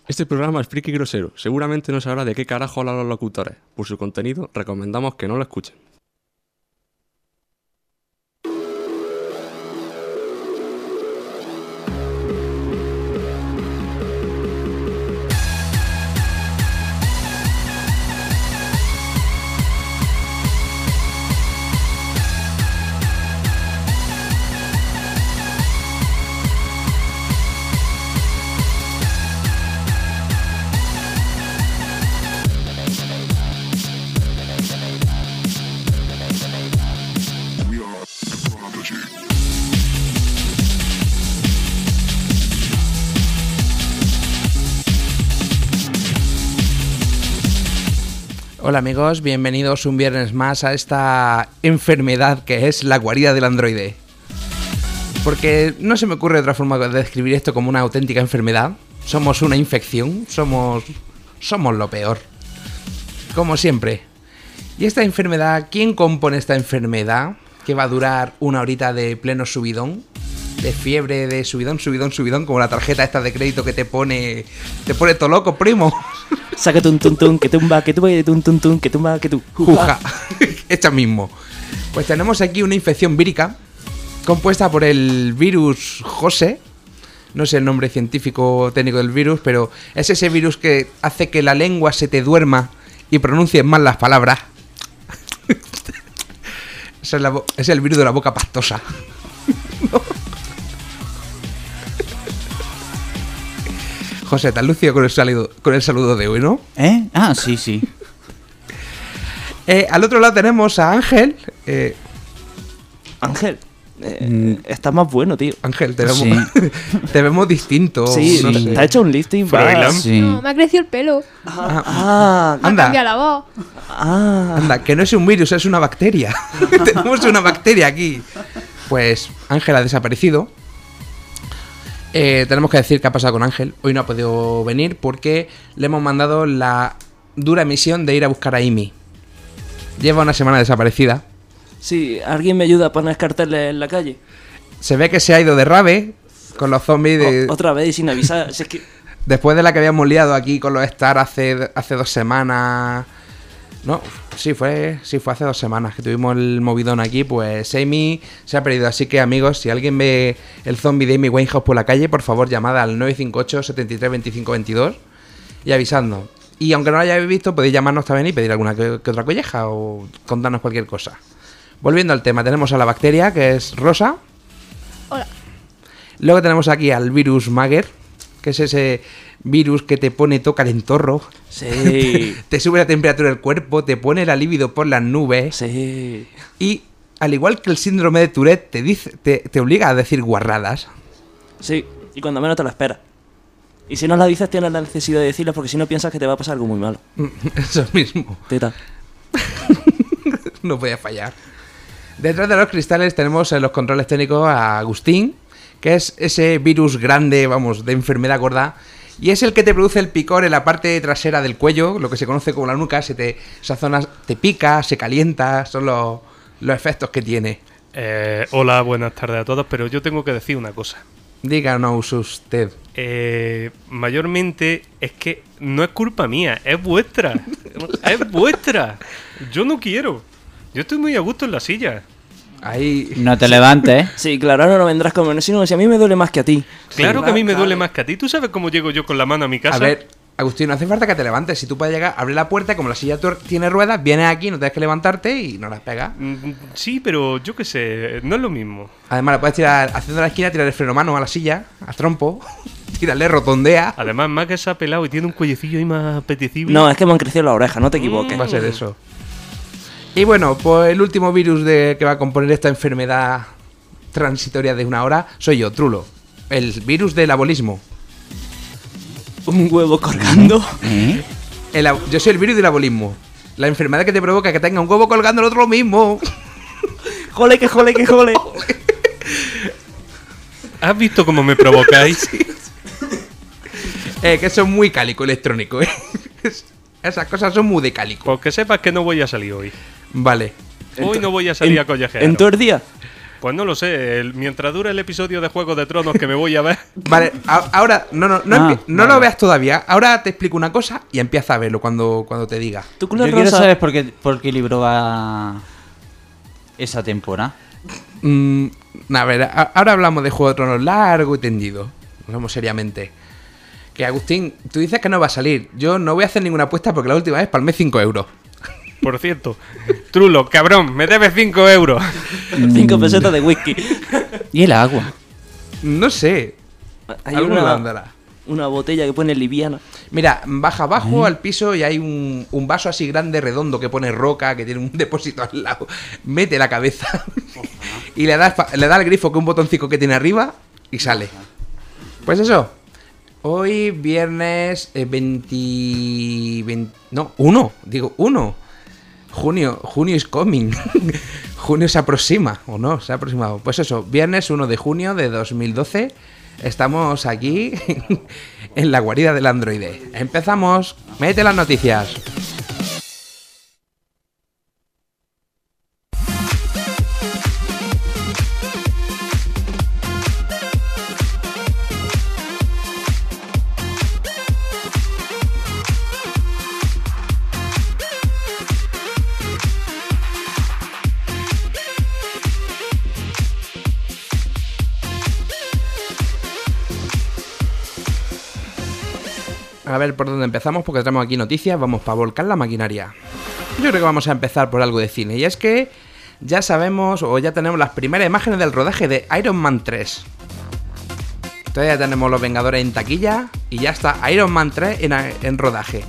Este programa es friki grosero. Seguramente no sabrá de qué carajo hablan los locutores. Por su contenido, recomendamos que no lo escuchen. Hola amigos, bienvenidos un viernes más a esta enfermedad que es la guarida del androide. Porque no se me ocurre otra forma de describir esto como una auténtica enfermedad. Somos una infección, somos lo peor. Como siempre. Y esta enfermedad, ¿quién compone esta enfermedad? Que va a durar una horita de pleno subidón. De fiebre, de subidón, como la tarjeta esta de crédito que te pone todo loco, primo. Saca tun tun tun, que tumba, que tuba, tun tun tun, que tumba, que tu. Juja. Esta mismo. Pues tenemos aquí una infección vírica compuesta por el virus Jose. No sé el nombre científico técnico del virus, pero es ese virus que hace que la lengua se te duerma y pronuncies mal las palabras. Es el virus de la boca pastosa. José, te has lucido con el saludo de hoy, ¿no? Ah, sí, sí. Al otro lado tenemos a Ángel. Ángel, estás más bueno, tío. Ángel, te Sí. te vemos distinto. Sí, no sé. te ha hecho un lifting para... Sí. No, me ha crecido el pelo. Ah, Me ha Anda. cambiado la voz. Anda, que no es un virus, es una bacteria. Tenemos una bacteria aquí. Pues Ángel ha desaparecido. Tenemos que decir qué ha pasado con Ángel. Hoy no ha podido venir porque le hemos mandado la dura misión de ir a buscar a Amy. Lleva una semana desaparecida. Sí, ¿alguien me ayuda a poner carteles en la calle? Se ve que se ha ido de rave con los zombies de... Otra vez y sin avisar. Si es que... Después de la que habíamos liado aquí con los Star hace 2 semanas... No, sí fue hace 2 semanas que tuvimos el movidón aquí. Pues Amy se ha perdido. Así que amigos, si alguien ve el zombie de Amy Winehouse por la calle, por favor llamad al 958 73 25 22 y avisadnos. Y aunque no lo hayáis visto, podéis llamarnos también y pedir alguna que otra colleja o contarnos cualquier cosa. Volviendo al tema, tenemos a la bacteria, que es Rosa. Hola. Luego tenemos aquí al virus Mager, que es ese virus que te pone todo calentorro. Sí. Te sube la temperatura del cuerpo, te pone la libido por las nubes. Sí. Y al igual que el síndrome de Tourette, te obliga a decir guarradas. Sí, y cuando menos te lo esperas. Y si no la dices, tienes la necesidad de decirlas porque si no piensas que te va a pasar algo muy malo. Eso mismo. Teta. No podía fallar. Detrás de los cristales tenemos en los controles técnicos a Agustín, que es ese virus grande, vamos, de enfermedad gorda. Y es el que te produce el picor en la parte trasera del cuello, lo que se conoce como la nuca. Esa zona te pica, se calienta, son los efectos que tiene. Hola, buenas tardes a todos, pero yo tengo que decir una cosa. Díganos usted. Mayormente es que no es culpa mía, es vuestra. Es vuestra. Yo no quiero. Yo estoy muy a gusto en la silla. Ahí... No te levantes, ¿eh? Sí, claro, ahora no vendrás conmigo, sino si a mí me duele más que a ti. Claro que a mí me duele más que a ti. ¿Tú sabes cómo llego yo con la mano a mi casa? A ver, Agustín, no hace falta que te levantes. Si tú puedes llegar, abre la puerta, como la silla tiene ruedas, vienes aquí, no tienes que levantarte y no las pegas. Sí, pero yo qué sé, no es lo mismo. Además, le puedes tirar, haciendo la esquina, tirar el freno mano a la silla, al trompo, tírale, rotondea. Además, más que se ha pelado y tiene un cuellecillo ahí más apetecible. No, es que me han crecido las orejas, no te equivoques. Va a ser eso. Y bueno, pues el último virus que va a componer esta enfermedad transitoria de una hora soy yo, Trulo. El virus del abolismo. Un huevo colgando. ¿Eh? Yo soy el virus del abolismo. La enfermedad que te provoca que tenga un huevo colgando el otro lo mismo. Jole, que jole, que jole. ¿Has visto cómo me provocáis? Que son muy cálico electrónico, Esas cosas son muy de cálico. Pues que sepas que no voy a salir hoy. Vale. Hoy no voy a salir a collejear. ¿En todo el día? Pues no lo sé, mientras dure el episodio de Juego de Tronos que me voy a ver. Vale, ahora, no vale. lo veas todavía. Ahora te explico una cosa y empieza a verlo cuando te diga. Tu Yo culo quiero rosa. saber por qué libro va esa temporada. A ver, ahora hablamos de Juego de Tronos largo y tendido. Hablamos seriamente. Que Agustín, tú dices que no va a salir. Yo no voy a hacer ninguna apuesta porque la última vez palmé 5 euros. Por cierto, Trulo, cabrón, me debes 5 euros. 5 pesetas de whisky. ¿Y el agua? No sé. Hay Alguna dándala. una botella que pone liviana. Mira, baja abajo al piso y hay un vaso así grande, redondo, que pone roca, que tiene un depósito al lado. Mete la cabeza y le da al grifo que un botoncito que tiene arriba y sale. Pues eso. Hoy viernes 1. Junio is coming. Junio se aproxima, ¿o no? Se ha aproximado. Pues eso, viernes 1 de junio de 2012. Estamos aquí en la guarida del androide. Empezamos. Mete las noticias. A ver por dónde empezamos, porque tenemos aquí noticias. Vamos para volcar la maquinaria. Yo creo que vamos a empezar por algo de cine. Y es que ya sabemos, o ya tenemos las primeras imágenes del rodaje de Iron Man 3. Entonces ya tenemos Los Vengadores en taquilla y ya está Iron Man 3 en rodaje.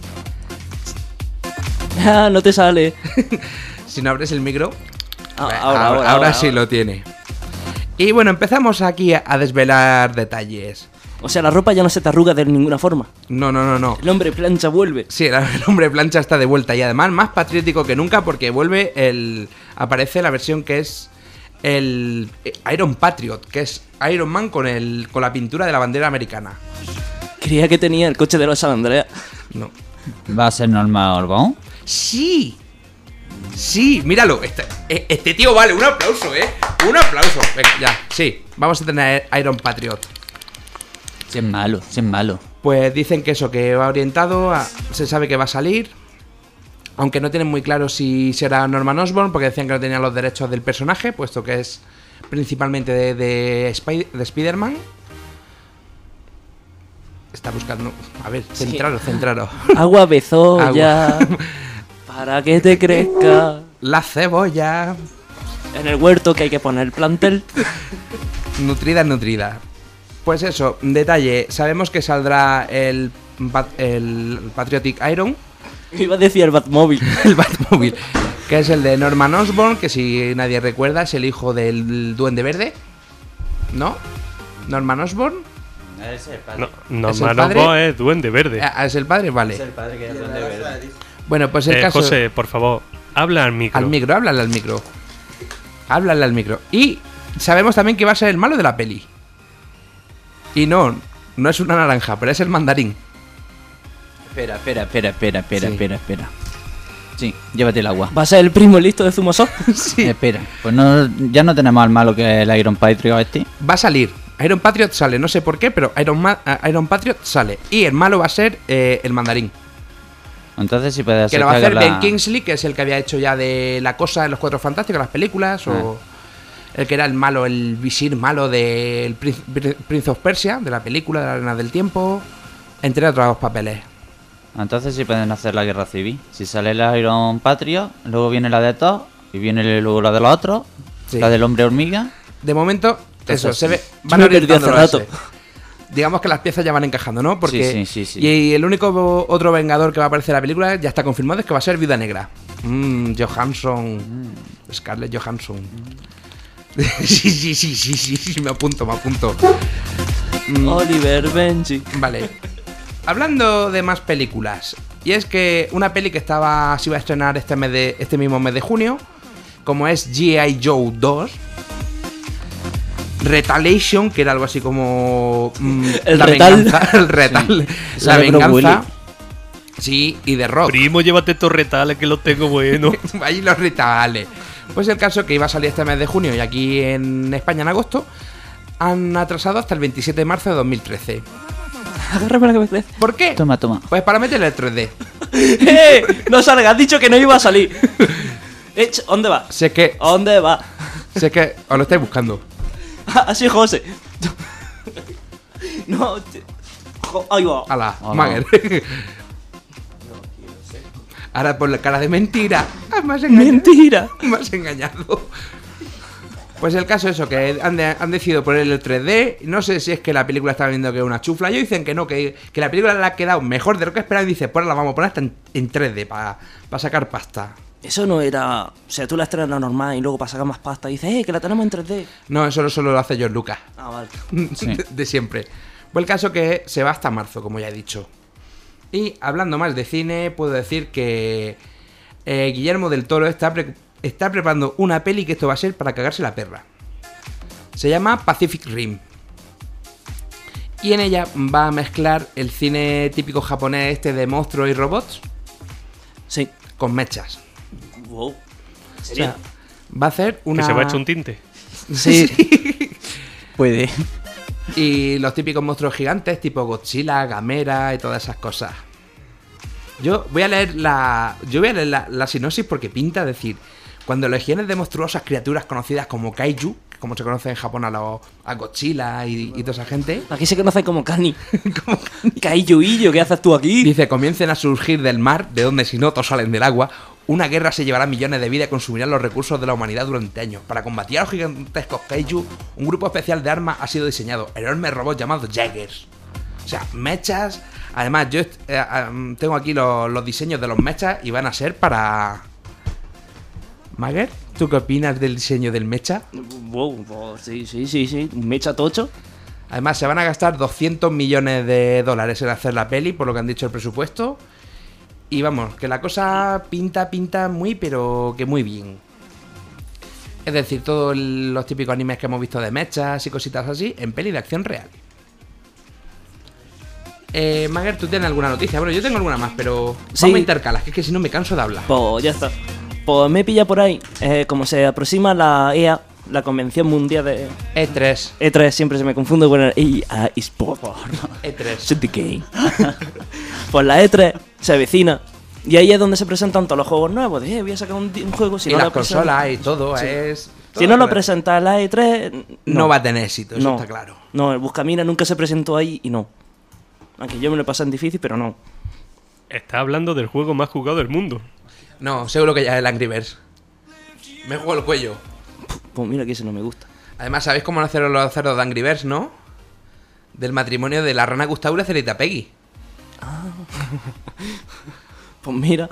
Ah, no te sale. Si no abres el micro, Ahora sí lo tiene. Y bueno, empezamos aquí a desvelar detalles. O sea, la ropa ya no se te arruga de ninguna forma. No. El hombre plancha vuelve. Sí, el hombre plancha está de vuelta y además más patriótico que nunca porque aparece la versión que es el Iron Patriot, que es Iron Man con la pintura de la bandera americana. Creía que tenía el coche de los San Andreas. No. ¿Va a ser normal, ¿no? Sí, míralo. Este tío vale, un aplauso, un aplauso. Venga, ya, sí, vamos a tener Iron Patriot. Si es malo. Pues dicen que eso, que va orientado se sabe que va a salir. Aunque no tienen muy claro si será Norman Osborn, porque decían que no tenían los derechos del personaje, puesto que es principalmente de Spider-Man. Está buscando... A ver, centraros. Agua bezoya. Para que te crezca. La cebolla. En el huerto que hay que poner plantel. Nutrida. Pues eso, detalle. Sabemos que saldrá el Patriotic Iron. Iba a decir el Batmóvil. El Batmóvil. Que es el de Norman Osborn, que si nadie recuerda es el hijo del Duende Verde. ¿No? ¿Norman Osborn? Es el padre. No, ¿Es el Norman padre? Osborn es Duende Verde. ¿Es el padre? Vale. Es el padre que es donde verde. Bueno, pues el caso... José, por favor, habla al micro. Háblale al micro. Y sabemos también que va a ser el malo de la peli. Y no es una naranja, pero es el mandarín. Espera. Sí. Sí, llévate el agua. ¿Va a ser el primo listo de Zumosó? Sí. Espera, pues ya no tenemos al malo que es el Iron Patriot este. Va a salir. Iron Patriot sale, no sé por qué, pero Iron Patriot sale. Y el malo va a ser el mandarín. Entonces sí puede ser Que lo va a hacer haga Ben Kingsley, que es el que había hecho ya de La Cosa de los Cuatro Fantásticos, las películas, o el que era el malo, el visir malo del Prince of Persia, de la película de la Arena del Tiempo, entre otros papeles. Entonces sí pueden hacer la guerra civil. Si sale el Iron Patriot, luego viene la de todos, y viene luego la de los otros, Sí. la del hombre hormiga. De momento, eso, sí. se ve. Yo Van me perdí hace orientándolo a rato. ese. Digamos que las piezas ya van encajando, ¿no? Porque Sí. Y el único otro vengador que va a aparecer en la película ya está confirmado, es que va a ser Viuda Negra. Johansson. Scarlett Johansson. Sí, me apunto. Oliver Benji. Vale. Hablando de más películas. Y es que una peli que se iba a estrenar este mismo mes de junio, como es G.I. Joe 2. Retaliation, que era algo así como El la retal. venganza, el retal, Sí. la Sale Bruce venganza. Sí, y de Rock. Primo, llévate estos retales que los tengo buenos. Ahí los retales. Pues el caso que iba a salir este mes de junio y aquí en España en agosto, han atrasado hasta el 27 de marzo de 2013. Agárrame la cabeza. ¿Por qué? Toma, toma. Pues para meterle el 3D. No salga, has dicho que no iba a salir. ¿Dónde va? Sé que ¿Dónde va? os lo estáis buscando. Así, José. No, ahí va. Ala, Hola. Mager. Ahora por la cara de mentira. Me has engañado. Mentira. Me has engañado. Pues el caso es eso, que han decidido ponerle el 3D. No sé si es que la película está viendo que es una chufla. Ellos dicen que no, que la película le ha quedado mejor de lo que esperaban. Y dice, pues la vamos a poner hasta en 3D para sacar pasta. Eso no era... O sea, tú la estrenas normal y luego para sacar más pasta dices, que la tenemos en 3D. No, eso solo lo hace George Lucas. Ah, vale. Sí. de siempre. Pues el caso que se va hasta marzo, como ya he dicho. Y hablando más de cine, puedo decir que Guillermo del Toro está preparando una peli que esto va a ser para cagarse la perra. Se llama Pacific Rim. Y en ella va a mezclar el cine típico japonés este de monstruos y robots Sí. con mechas. Wow. O ¿Sería? sea, va a hacer una... Que se va a echar un tinte. Sí. Puede. Y los típicos monstruos gigantes tipo Godzilla, Gamera y todas esas cosas. Yo voy a leer la sinopsis porque pinta decir, cuando legiones de monstruosas criaturas conocidas como Kaiju, como se conoce en Japón a Godzilla y toda esa gente, Aquí se conoce como Kani. Kaiju, ¿qué haces tú aquí? dice, comiencen a surgir del mar, de donde si no todos salen del agua. Una guerra se llevará millones de vidas y consumirá los recursos de la humanidad durante años. Para combatir a los gigantescos Kaiju, un grupo especial de armas ha sido diseñado. Enormes robots llamados Jaegers. O sea, mechas. Además, yo tengo aquí los diseños de los mechas y van a ser para... Mager, ¿tú qué opinas del diseño del mecha? Wow, sí. Mecha tocho. Además, se van a gastar 200 millones de dólares en hacer la peli, por lo que han dicho el presupuesto. Y vamos, que la cosa pinta muy, pero que muy bien. Es decir, todos los típicos animes que hemos visto de mechas y cositas así, en peli de acción real. Mager, ¿tú tienes alguna noticia? Bueno, yo tengo alguna más, pero Sí. vamos a intercalar, que es que si no me canso de hablar. Pues ya está. Pues me pilla por ahí. Como se aproxima la EA, la Convención Mundial de E3. E3, siempre se me confunde con el EA Sport. E3. Shut the game. Pues la E3 se avecina. Y ahí es donde se presentan todos los juegos nuevos. De, voy a sacar un juego. Si Y no las lo presenta- consolas y todo Sí. es... Si no lo presenta la E3, No va a tener éxito, eso no. está claro. No, el Buscamina nunca se presentó ahí y no. Aunque yo me lo pasé en difícil, pero no. Está hablando del juego más jugado del mundo. No, seguro que ya es el Angry Birds. Me juego el cuello. Pues mira que ese no me gusta. Además, ¿sabéis cómo nacieron los cerdos de Angry Birds, no? Del matrimonio de la rana Gustavo y la cerita Peggy. Pues mira.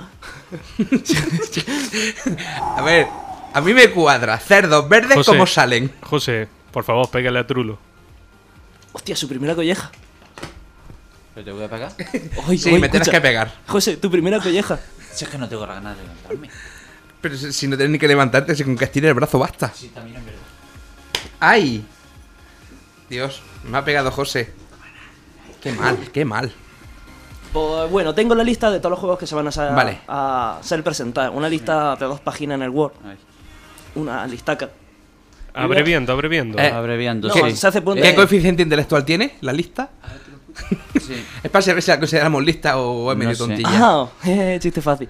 A ver, a mí me cuadra. Cerdos verdes, José. ¿cómo salen? José, por favor, pégale a Trulo. Hostia, su primera colleja. ¿Pero te voy a pegar? Ay, Sí, ay, me tienes escucha. que pegar. José, tu primera colleja. Si es que no tengo ganas de levantarme. Pero si no tienes ni que levantarte, si con que estires el brazo basta. Sí, también es verdad. ¡Ay! Dios, me ha pegado José. Qué mal, qué mal. Pues bueno, tengo la lista de todos los juegos que se van Vale. a ser presentados. Una lista de 2 páginas en el Word. Ay. Una listaca. Abreviando. Abreviando, No, sí. se hace punto. ¿Qué coeficiente intelectual tiene la lista? Sí. Es para saber si la consideramos lista o es medio No sé. tontilla. Ah, chiste fácil.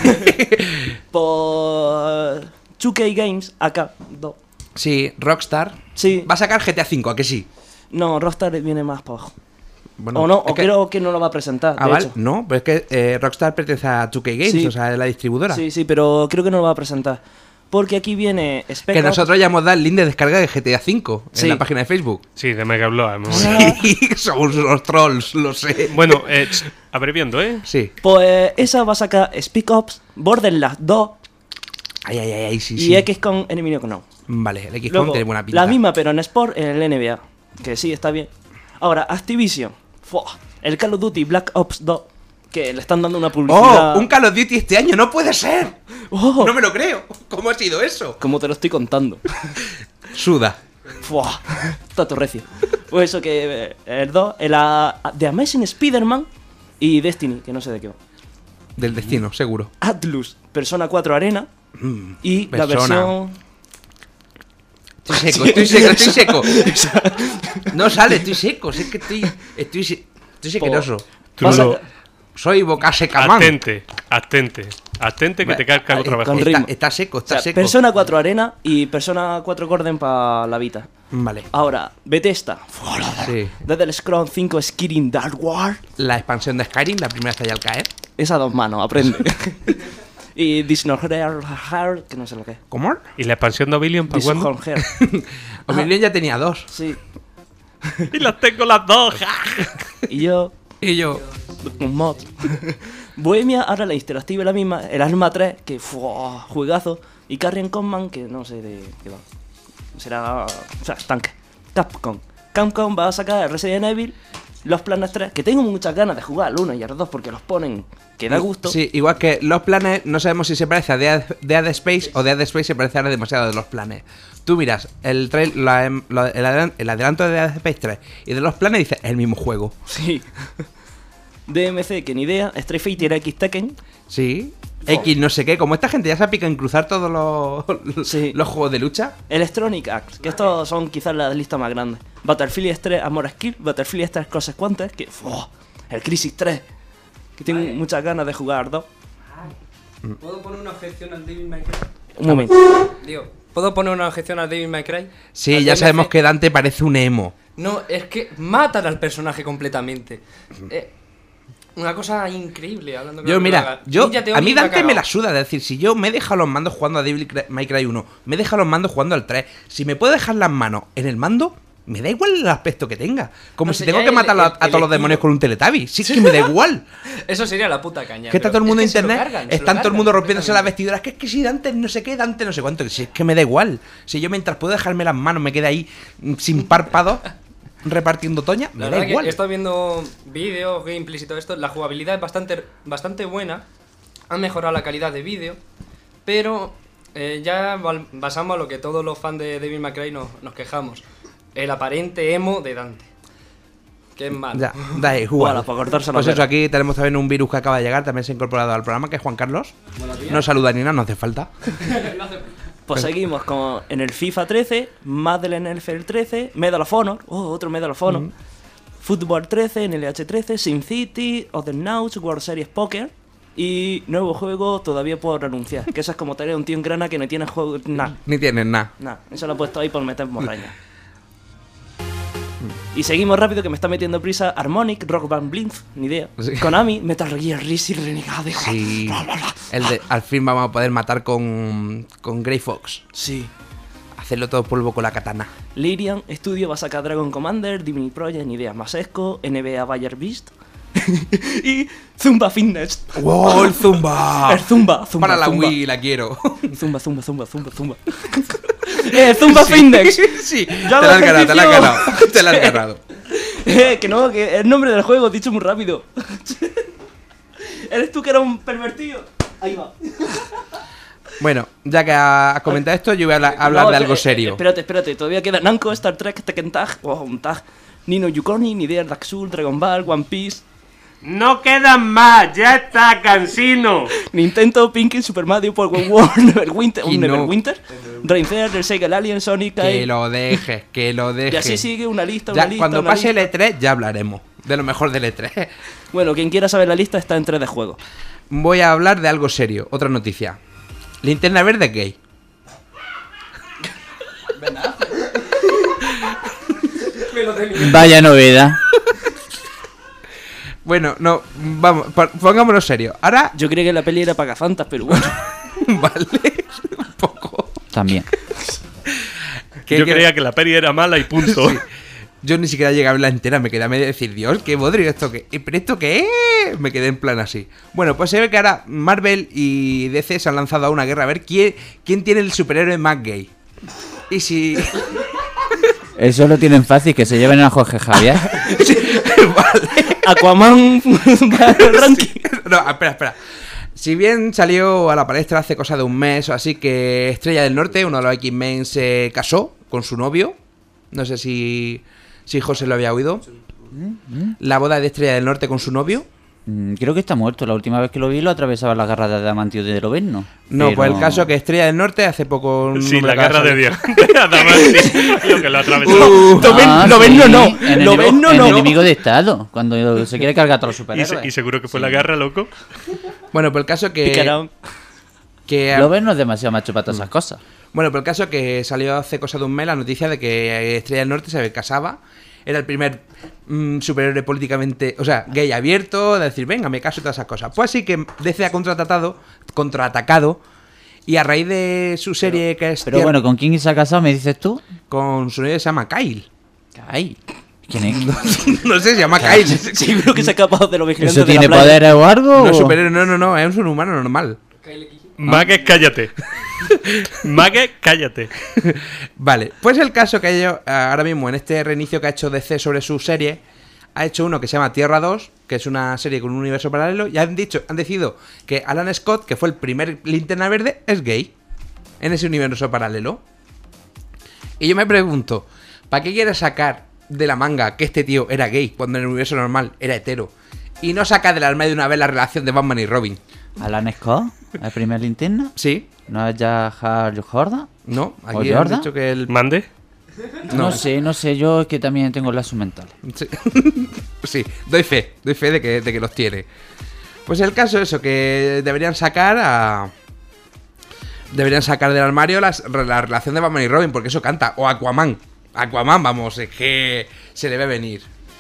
Pues 2K Games, acá, 2. Sí, Rockstar. Sí. Va a sacar GTA V, ¿a que sí? No, Rockstar viene más para abajo. Bueno, O no, es o que- creo que no lo va a presentar. Ah, de vale. hecho. No, pero es que Rockstar pertenece a 2K Games, Sí. o sea, es la distribuidora. Sí, pero creo que no lo va a presentar. Porque aquí viene Spec Que Ops. nosotros ya hemos dado el link de descarga de GTA V en Sí. la página de Facebook. Sí, de Mega Bloa. Sí, somos unos trolls, lo sé. Bueno, abreviando, ¿eh? Sí. Pues esa va a sacar Spec Ops, Borderlands 2 Ay, sí, y sí. XCOM Enemy Unknown. Vale, el XCOM Luego, tiene buena pinta. la misma pero en Sport en el NBA. Que sí, está bien. Ahora, Activision. Fua, el Call of Duty Black Ops 2. Que le están dando una publicidad. ¡Oh! ¡Un Call of Duty este año! ¡No puede ser! Oh, ¡No me lo creo! ¿Cómo ha sido eso? como te lo estoy contando. Suda. Fua, está todo recio. Pues eso que el 2, The Amazing Spider-Man y Destiny, que no sé de qué va. Del destino, seguro. Atlus, Persona 4 Arena, Y la Persona. versión... Estoy seco. No sale, estoy seco. Es que estoy sequeroso. Pasa- Soy boca seca, man. Atente que te carga otra vez. con ritmo. Está seco, O está sea, seco. Persona 4 Arena y Persona 4 Golden para la Vita. Vale. Ahora, Bethesda. Sí. Desde el Scroll 5 Skirin Dark War. La expansión de Skyrim, la primera está ya al caer. Es a 2 manos, aprende. Y Dishonored Heart, que no sé lo que es. ¿Cómo? ¿Y la expansión de Oblivion para cuándo? Dishonored Heart. Oblivion ya tenía 2. Sí. Y las tengo las dos. Y yo, Y yo. un mod. Bohemia, ahora la interactiva es la misma. El Arma 3, que fue juegazo. Y Carrion Combat, que no sé de qué va. Será. O sea, tanque. Capcom va a sacar Resident Evil, Los Planes 3, que tengo muchas ganas de jugar al 1 y al 2 porque los ponen que da gusto. Sí, igual que Los Planes, no sabemos si se parece a Dead Space o Dead Space se parece ahora demasiado de Los Planes. Tú miras el adelanto de Dead Space 3 y de Los Planes y dices, es el mismo juego. Sí. DMC, que ni idea. Street Fighter X Tekken. Sí. X no sé qué, como esta gente ya se pica en cruzar todos los, Sí. los juegos de lucha. Electronic Arts, que estos son quizás las listas más grandes. Battlefield 3 Armor Skill, Battlefield 3 Consequences, que el Crisis 3, que tengo muchas ganas de jugar dos. ¿Puedo poner una objeción al Devil May Cry? Un momento. Digo, ¿puedo poner una objeción al Devil May Cry? Sí, Al ya DMC. sabemos que Dante parece un emo. No, es que matan al personaje completamente. Una cosa increíble hablando con Yo, lo que mira, haga. yo Ninja a Theory mí me ha Dante me cagado. la suda. Es decir, si yo me he dejado los mandos jugando a Devil May Cry 1, me he dejado los mandos jugando al 3, si me puedo dejar las manos en el mando, me da igual el aspecto que tenga. Como No si sé, tengo ya que matar a todos los estilo. demonios con un Teletubby. Sí, es que me da igual. Eso sería la puta caña. Que está todo pero el mundo en es que se lo internet, cargan, se lo está todo el cargan mundo rompiéndose las completamente. vestiduras. Que si Dante no sé qué, Dante no sé cuánto. Si es que me da igual. Si yo mientras puedo dejarme las manos me quedé ahí sin párpados repartiendo toña, me La da verdad que igual. he estado viendo vídeos, gameplays y todo esto. La jugabilidad es bastante buena. Han mejorado la calidad de vídeo. Pero ya basamos a lo que todos los fans de Devil May Cry nos quejamos. El aparente emo de Dante. Que es malo. Ya, da igual. Voilà, para cortarse la Pues eso, vena. aquí tenemos también un virus que acaba de llegar, también se ha incorporado al programa, que es Juan Carlos. No saluda ni nada, no hace falta. Pues seguimos con en el FIFA 13, Madden NFL 13, Medal of Honor, otro Medal of Honor, Football 13, NLH 13, SimCity, Other Nauts, World Series Poker y nuevo juego todavía por anunciar. Que eso es como tener un tío en grana que no tiene juego. Nada, Ni tienes nada. eso lo he puesto ahí por meter morraña. Y seguimos rápido que me está metiendo prisa Harmonic, Rock Band Blink, ni idea. Sí. Konami, Metal Gear Rising Renegade. Sí. Al fin vamos a poder matar con Grey Fox. Sí. Hacerlo todo polvo con la katana. Lyrian Studio va a sacar Dragon Commander, Divinity Project, ni idea, Masesco, NBA Bayer Beast y Zumba Fitness. ¡Wow, el Zumba! El Zumba, Para la Zumba. Wii, la quiero. Zumba. Zumba Fitness. Sí, te Yo hago la has ganado, te la has ejercicio. ganado. Te la has ganado. Que no, que el nombre del juego, dicho muy rápido. ¿Eres tú que era un pervertido? Ahí va. Bueno, ya que has comentado esto, yo voy a hablar No, de algo serio. Espérate, todavía queda Namco, Star Trek, Tekken Tag, un tag, Nino Yukoni, ni idea, Dark Souls, Dragon Ball, One Piece, No quedan más, ya está, cansino. Nintendo, Pinky, Super Mario, Pokémon World, Neverwinter, Y no. Neverwinter, Dream Theater, el Sega, el Alien, Sonic, Que lo dejes, que lo y dejes. así sigue una lista, Ya, una lista. cuando una pase el lista. E3 ya hablaremos de lo mejor del E3. Bueno, quien quiera saber la lista está en 3 de juego. Voy a hablar de algo serio, otra noticia. Linterna verde gay. Vaya novedad. Bueno, no, vamos, pongámonos serio. Ahora, Yo creía que la peli era para cazantas, pero bueno. vale, un poco. También. Yo creía que la peli era mala y punto. Sí. Yo ni siquiera llegué a verla entera, me quedé a medio decir, Dios, qué bodrio esto que. ¿Pero esto qué es? Me quedé en plan así. Bueno, pues se ve que ahora Marvel y DC se han lanzado a una guerra a ver quién tiene el superhéroe más gay. Y si. Eso lo tienen fácil, que se lleven a Jorge Javier. Vale. Aquaman ranking. No, espera. Si bien salió a la palestra hace cosa de un mes o así que Estrella del Norte, uno de los X-Men, se casó con su novio. No sé si José lo había oído. La boda de Estrella del Norte con su novio. Creo que está muerto. La última vez que lo vi lo atravesaba la guerra de Adamantio de Loveno. No, Pero- pues el caso que Estrella del Norte hace poco... un Sí, hombre la acaba guerra de de salir. Dios. De Adamanti, lo que lo atravesó. Loveno no. Enemigo, Loveno no. enemigo de Estado. Cuando se quiere cargar a todos los Y, superhéroes. y seguro que fue la guerra, loco. Bueno, pues el caso Picarón. que... Loveno es demasiado macho para todas esas cosas. Bueno, pero el caso que salió hace cosa de un mes la noticia de que Estrella del Norte se casaba. Era el primer superhéroe políticamente, o sea, gay abierto, de decir, venga, me caso y todas esas cosas. Pues sí que DC ha contraatacado, y a raíz de su serie que es Pero bueno, ¿con quién se ha casado, me dices tú? con su novia se llama Kyle. Ay, ¿quién es? No sé, se llama Kyle. Sí, creo que se ha escapado de los vigilantes ¿Eso de la tiene playa. poderes o algo? No es superhéroe, no, es un humano normal. Magues, cállate. Magues, cállate. Vale, pues el caso que ellos, ahora mismo en este reinicio que ha hecho DC sobre su serie, ha hecho uno que se llama Tierra 2, que es una serie con un universo paralelo, y han decidido que Alan Scott, que fue el primer Linterna Verde, es gay en ese universo paralelo. Y yo me pregunto, ¿para qué quieres sacar de la manga que este tío era gay cuando en el universo normal era hetero? Y no saca del armario de una vez la relación de Batman y Robin. ¿Alan Scott? ¿El primer linterna? ¿Sí? ¿No es ya Hal Jordan? ¿No? ¿O Aquí han Jordan? dicho que el... Mande. No sé, yo es que también tengo lazos mentales. Sí, sí, doy fe de que los tiene. Pues el caso es eso, que deberían sacar del armario la relación de Batman y Robin, porque eso canta. O Aquaman, vamos, es que se le ve venir.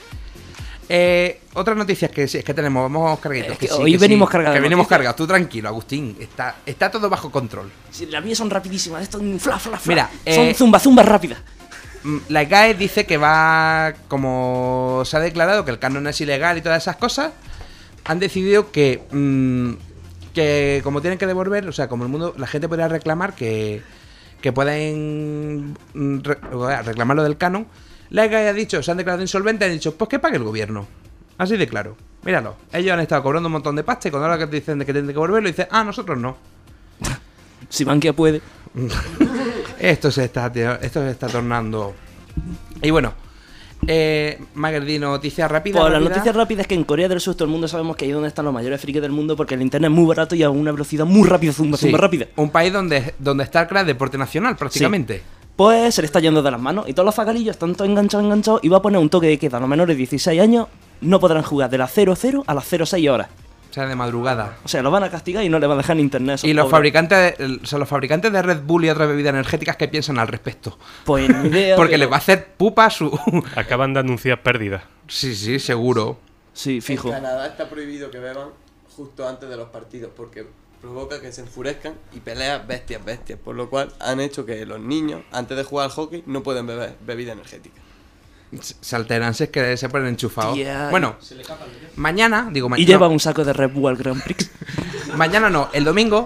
Otras noticias que sí, es que tenemos, vamos cargaditos. Es que sí, hoy sí, venimos cargados Que de venimos noticias. cargados, tú tranquilo, Agustín, está todo bajo control. Sí, las mías son rapidísimas, esto es fla, fla, fla. Mira, son zumba rápidas. La ICAE dice que va, como se ha declarado que el canon es ilegal y todas esas cosas, han decidido que como tienen que devolver, o sea, como el mundo, la gente podría reclamar que pueden reclamar lo del canon. La ICAE ha dicho, se han declarado insolventes, han dicho, pues que pague el gobierno. Así de claro. Míralo, ellos han estado cobrando un montón de pasta y cuando ahora que te dicen de que tienen que devolverlo, dicen, nosotros no. Si Bankia puede. Esto se está tornando. Y bueno, Maguer, noticias rápidas. Pues la rápidas. noticia rápida es que en Corea del Sur todo el mundo sabemos que ahí es donde están los mayores frikis del mundo porque el internet es muy barato y a una velocidad muy rápida, zumba Sí, rápida. un país donde StarCraft es deporte nacional, prácticamente. Pues se le está yendo de las manos y todos los fagalillos están todos enganchados y va a poner un toque de queda. Los menores de 16 años no podrán jugar de las 00 a las 06 horas. O sea, de madrugada. O sea, los van a castigar y no le van a dejar en internet. esos Y los pobres. fabricantes de Red Bull y otras bebidas energéticas que piensan al respecto. Pues ni idea. Porque pero- les va a hacer pupa su... Acaban de anunciar pérdidas. Sí, seguro. Sí, fijo. En Canadá está prohibido que beban justo antes de los partidos porque provoca que se enfurezcan y peleas bestias, por lo cual han hecho que los niños antes de jugar al hockey no pueden beber bebida energética. Se alteran, si es que se ponen enchufados. Tía. Bueno, mañana, digo Y mañana. lleva un saco de Red Bull al Grand Prix. Mañana no, el domingo.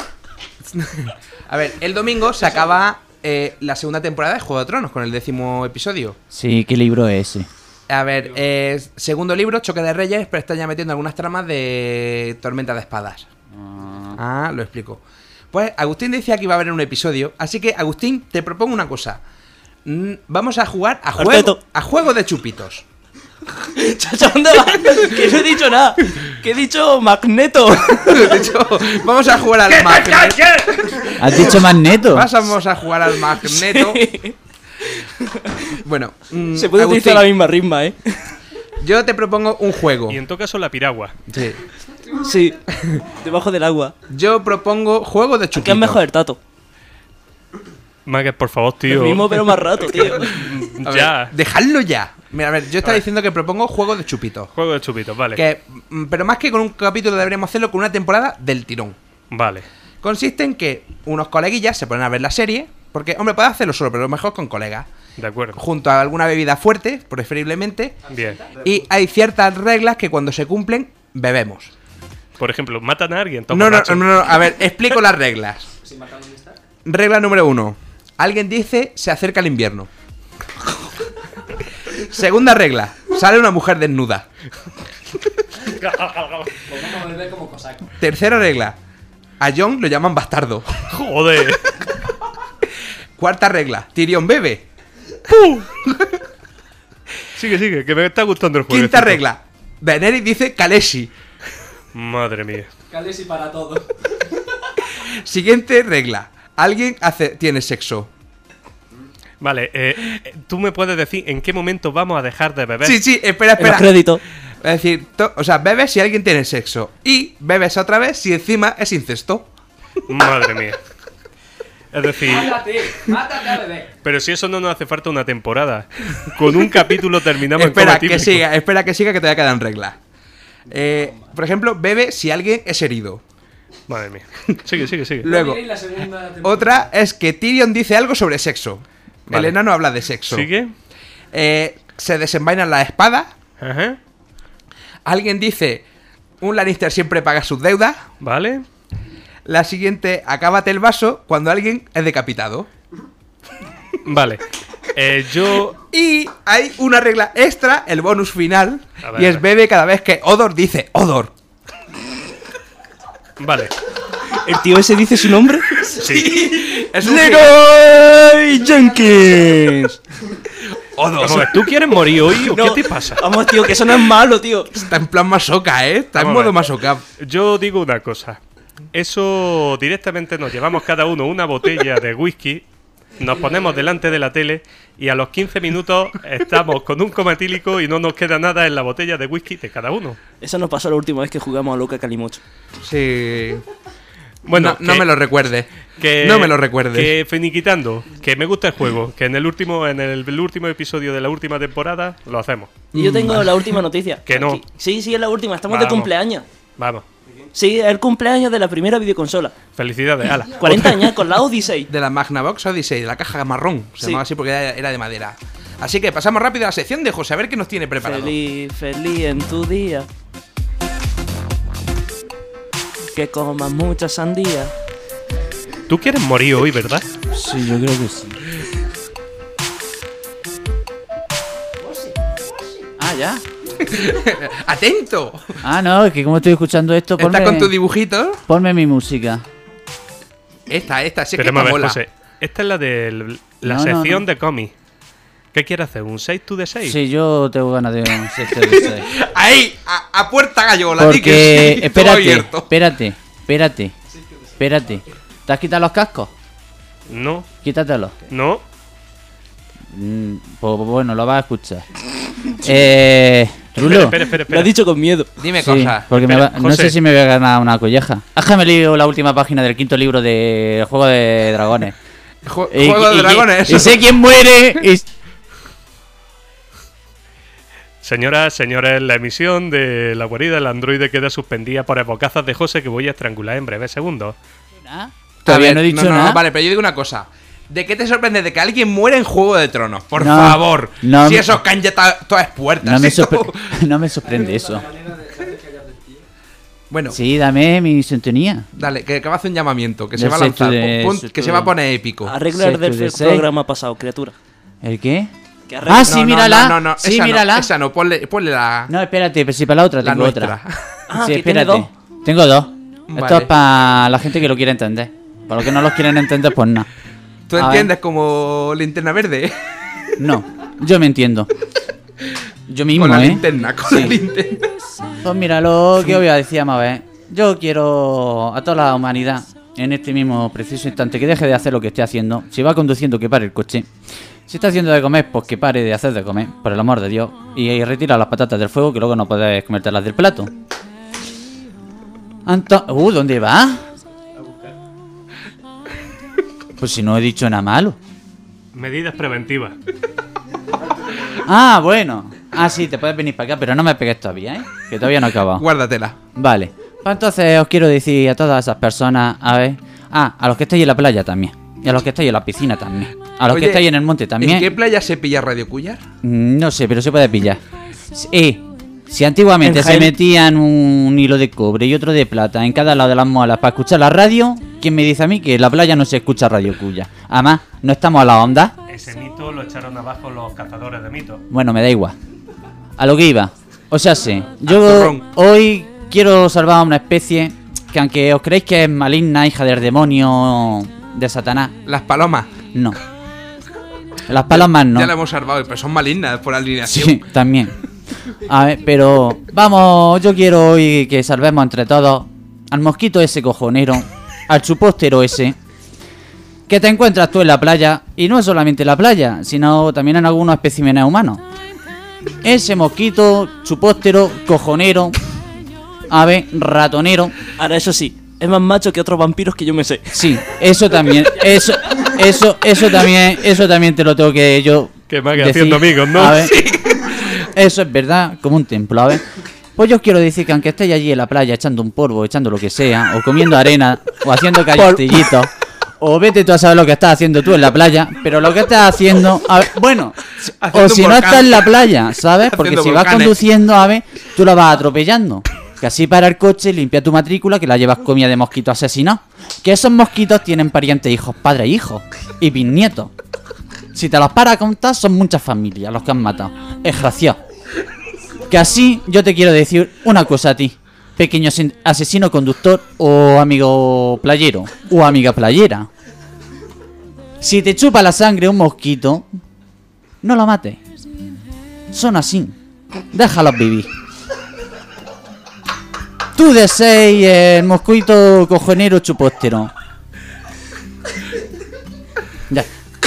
A ver, el domingo se acaba la segunda temporada de Juego de Tronos con el 10º episodio. Sí, ¿qué libro es ese? A ver, segundo libro, Choque de Reyes, pero están ya metiendo algunas tramas de Tormenta de Espadas. Lo explico. Pues Agustín decía que iba a haber un episodio, así que Agustín, te propongo una cosa. Vamos a jugar Arteto. a juego de chupitos. Chacha, ¿dónde vas? Que no he dicho nada. Que he dicho Magneto. De hecho, vamos a jugar al magneto. ¿Has dicho Magneto? Vamos a jugar al magneto. Bueno, Se puede Agustín, utilizar la misma ritma, ¿eh? yo te propongo un juego. Y en todo caso, la piragua. Sí. Sí. Debajo del agua. Yo propongo juego de chupitos. ¿Qué es mejor el tato? Magues, por favor, El tío. mismo, pero más rato, tío. A ver, Ya. dejadlo ya. Mira, a ver, yo estaba diciendo que propongo juego de chupitos. Juego de chupitos, vale. Pero más que con un capítulo deberíamos hacerlo con una temporada del tirón. Vale. Consiste en que unos coleguillas se ponen a ver la serie. Porque, hombre, puedes hacerlo solo, pero mejor con colegas. De acuerdo. Junto a alguna bebida fuerte, preferiblemente. Bien. Y hay ciertas reglas que cuando se cumplen, bebemos. Por ejemplo, matan a alguien. todos No, borrachos. a ver, explico las reglas. Regla número 1. Alguien dice, se acerca el invierno. Segunda regla, sale una mujer desnuda. Tercera regla, a Jon lo llaman bastardo. Joder. Cuarta regla, Tyrion bebe. Sigue, que me está gustando el juego. Quinta regla, Daenerys dice Khaleesi. Madre mía. Calesi para todo. Siguiente regla. Alguien tiene sexo. Vale, ¿tú me puedes decir en qué momento vamos a dejar de beber? Sí, espera. En los créditos. Es decir, bebes si alguien tiene sexo. Y bebes otra vez si encima es incesto. Madre mía. Es decir, Mátate a bebé. pero si eso no nos hace falta una temporada. Con un capítulo terminamos en Espera coma que típico. siga que todavía quedan reglas. Por ejemplo, bebe si alguien es herido. Madre mía. Sigue. Luego, La segunda temporada. otra es que Tyrion dice algo sobre sexo. Vale. El enano habla de sexo. ¿Sigue? Se desenvainan las espadas. Ajá. Alguien dice, un Lannister siempre paga sus deudas. Vale. La siguiente, acábate el vaso cuando alguien es decapitado. Vale. Yo... Y hay una regla extra, el bonus final, A ver, y a es ver. bebe cada vez que Odor dice Odor. Vale. ¿El tío ese dice su nombre? Sí. Es un ¡Leroy Jenkins! Odor. Vamos a ver, ¿tú quieres morir hoy o qué te pasa? Vamos, tío, que eso no es malo, tío. Está en plan masoca, Está en Vamos a modo ver. masoca. Yo digo una cosa. Eso directamente nos llevamos cada uno una botella de whisky, nos ponemos delante de la tele y a los 15 minutos estamos con un coma etílico y no nos queda nada en la botella de whisky de cada uno. Eso nos pasó la última vez que jugamos a Loca Calimocho. Sí. Bueno, no me lo recuerde. que, no me lo recuerdes. Que finiquitando, que me gusta el juego, que en el último episodio de la última temporada lo hacemos. Y yo tengo la última noticia. Que no. Sí, es la última. Estamos de Vamos. cumpleaños. Vamos. Sí, es el cumpleaños de la primera videoconsola. Felicidades, ala. 40 años con la Odyssey. De la Magnavox Odyssey, de la caja marrón. Se Sí. llamaba así porque era de madera. Así que pasamos rápido a la sección de José, a ver qué nos tiene preparado. Feliz en tu día. Que comas mucha sandía. Tú quieres morir hoy, ¿verdad? Sí, yo creo que sí. Ah, ya. ¡Atento! Ah, no, es que como estoy escuchando esto, ¿Estás con tu dibujito? ponme mi música. Esta, sí que Pero vamos a esta ver, mola. José. Esta es la de la No, sección no. de cómics. ¿Qué quieres hacer? ¿Un 6 to the 6? Sí, yo tengo ganas de un 6 de 6. Ahí, a puerta gallola, di que Porque, sí, todo abierto. espérate. ¿Te has quitado los cascos? No, Quítatelos. no. Pues bueno, lo vas a escuchar. Rulo. Espera. Lo has dicho con miedo. Dime Sí, cosas. porque Espera, no José. sé si me voy a ganar una colleja. Déjame leer la última página del 5.º libro de Juego de Dragones. Juego de dragones. Y sé quién muere. Señoras, señores, la emisión de la guarida del androide queda suspendida por evocazas de José que voy a estrangular en breves segundos. Todavía A ver, no he dicho no, nada. Vale, pero yo digo una cosa. ¿De qué te sorprende de que alguien muera en Juego de Tronos? Por No, favor. no si me- esos can ya todas puertas. No me, si todo- no me sorprende eso. Bueno, Sí, dame mi sintonía. dale, que va a hacer un llamamiento. Que se Del va a lanzar. sexto de- Que se va a poner épico. Arregla el del 6 to the programa pasado, criatura. ¿El qué? Que arregle- Ah, sí, No, mírala. No, Sí, esa mírala. No, esa no, ponle la. No, espérate, pero si para la otra La tengo nuestra. otra. Ah, Sí, que tiene espérate. dos. Tengo dos. Vale. Esto es para la gente que lo quiere entender. Para los que no los quieren entender, pues no. ¿Tú A ver. entiendes como linterna verde? No, yo me entiendo. Yo mismo, Con la ¿eh? linterna, con Sí. la linterna. Pues mira, lo que os voy a decir, vamos a ver. Yo quiero a toda la humanidad, en este mismo preciso instante, que deje de hacer lo que esté haciendo. Si va conduciendo, que pare el coche. Si está haciendo de comer, pues que pare de hacer de comer, por el amor de Dios. Y retira las patatas del fuego, que luego no puedes comértelas del plato. ¿Dónde va? Pues si no he dicho nada malo. Medidas preventivas. Ah, bueno. Ah, sí, te puedes venir para acá, pero no me pegues todavía, ¿eh? Que todavía no he acabado. Guárdatela. Vale. Pues entonces os quiero decir a todas esas personas, a ver... Ah, a los que estáis en la playa también. Y a los que estáis en la piscina también. A los Oye, que estáis en el monte también. ¿En qué playa se pilla Radio Cuyar? No sé, pero se puede pillar. Si antiguamente En se Jaén. metían un hilo de cobre y otro de plata en cada lado de las muelas para escuchar la radio, ¿quién me dice a mí que en la playa no se escucha Radio Cuya? Además, no estamos a la onda. Ese mito lo echaron abajo los cazadores de mitos. Bueno, me da igual. A lo que iba. O sea, sí. Yo turrón. hoy quiero salvar a una especie que, aunque os creéis que es maligna, hija del demonio de Satanás, Las palomas. no. Las palomas no. Ya la hemos salvado, pero son malignas por alineación. Sí, también. A ver, pero vamos, yo quiero hoy que salvemos entre todos al mosquito ese cojonero, al chupóstero ese, que te encuentras tú en la playa, y no solamente en la playa, sino también en algunos especímenes humanos. Ese mosquito, chupóstero, cojonero, ave, ratonero. Ahora, eso sí, es más macho que otros vampiros que yo me sé. Sí, eso también, eso también te lo tengo que yo Que me haga decir. haciendo amigos, ¿no? A ver, eso es verdad, como un templo, a ver. Pues yo os quiero decir que aunque estéis allí en la playa echando un polvo, echando lo que sea, o comiendo arena, o haciendo castillitos, o vete tú a saber lo que estás haciendo tú en la playa, pero lo que estás haciendo, a ver, bueno, Haciendo o si un no volcán. estás en la playa, ¿sabes? Porque Haciendo si vas volcanes. conduciendo, a ver, tú la vas atropellando. Que así para el coche, limpia tu matrícula, que la llevas comida de mosquitos asesinados. Que esos mosquitos tienen parientes, hijos, padres e hijos, y bisnietos. Si te los paras a contar, son muchas familias los que han matado. Es gracioso. Que así yo te quiero decir una cosa a ti, pequeño asesino conductor o amigo playero o amiga playera. Si te chupa la sangre un mosquito, no lo mates. Son así. Déjalos vivir. Tú de 6, el mosquito cojonero chupóstero. Ya.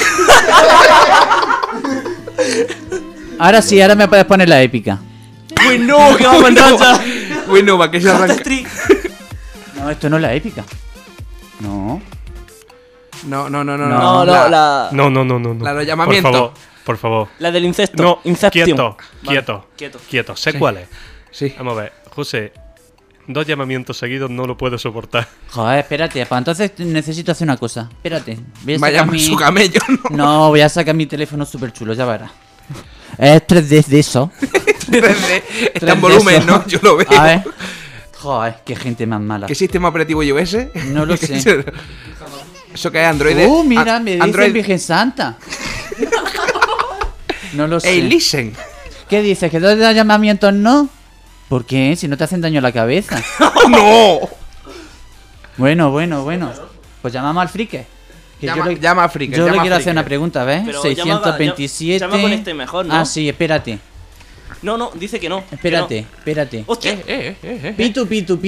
Ahora sí, ahora me puedes poner la épica. ¡Uy, no! ¡Que vamos en racha! ¡Uy, no! ¿Para qué se arranca? No, esto no es la épica. No. No. No, no, La- la... No. La de llamamiento. Por favor. La del incesto. No, Inception. quieto, Vale, quieto. quieto. Sé cuál es. Sí. Vamos a ver, José. 2 llamamientos seguidos no lo puedo soportar. Joder, espérate, pues entonces necesito hacer una cosa. Espérate. Voy a Va a sacar llamar su camello, ¿no? No, voy a sacar mi teléfono súper chulo, ya verás. Es 3D de eso. 3D. Está 3D en volumen, eso. ¿no? Yo lo veo. A ver. Joder, qué gente más mala. ¿Qué sistema operativo lleva ese? No lo sé. ¿Eso que es Android? Mira, me dice Android. Virgen Santa. No lo sé. Hey, listen. ¿Qué dices? ¿Que 2 llamamientos no? ¿Por qué? Si no te hacen daño a la cabeza. ¡Oh, no! Bueno. Pues llamamos al frique. Que Llama a Frique. Yo le llama a quiero hacer Frique. una pregunta, ¿ves? Pero 627. llama con este mejor, ¿no? Ah, sí, espérate. No, dice que no. Espérate. Que no. ¡Hostia! Pitu.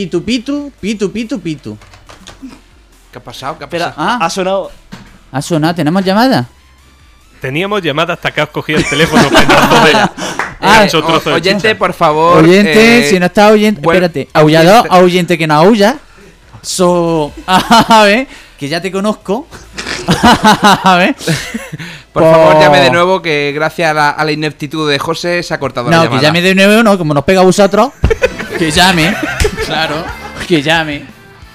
¿Qué ha pasado? ¿Qué ha Espera, pasado? Ah. ha sonado... ¿Ha sonado? ¿Tenemos llamada? Teníamos llamadas hasta que has cogido el teléfono pedazo de... Ah, hecho trozo de oyente, chicha. por favor. Oyente, si no está oyente... bueno, espérate. Aullador, oyente que no aulla. A ver, que ya te conozco. A ver. Por favor, llame de nuevo, que gracias a la ineptitud de José se ha cortado la No, llamada. que llame de nuevo, no, como nos pega a vosotros. Que llame. Claro, que llame.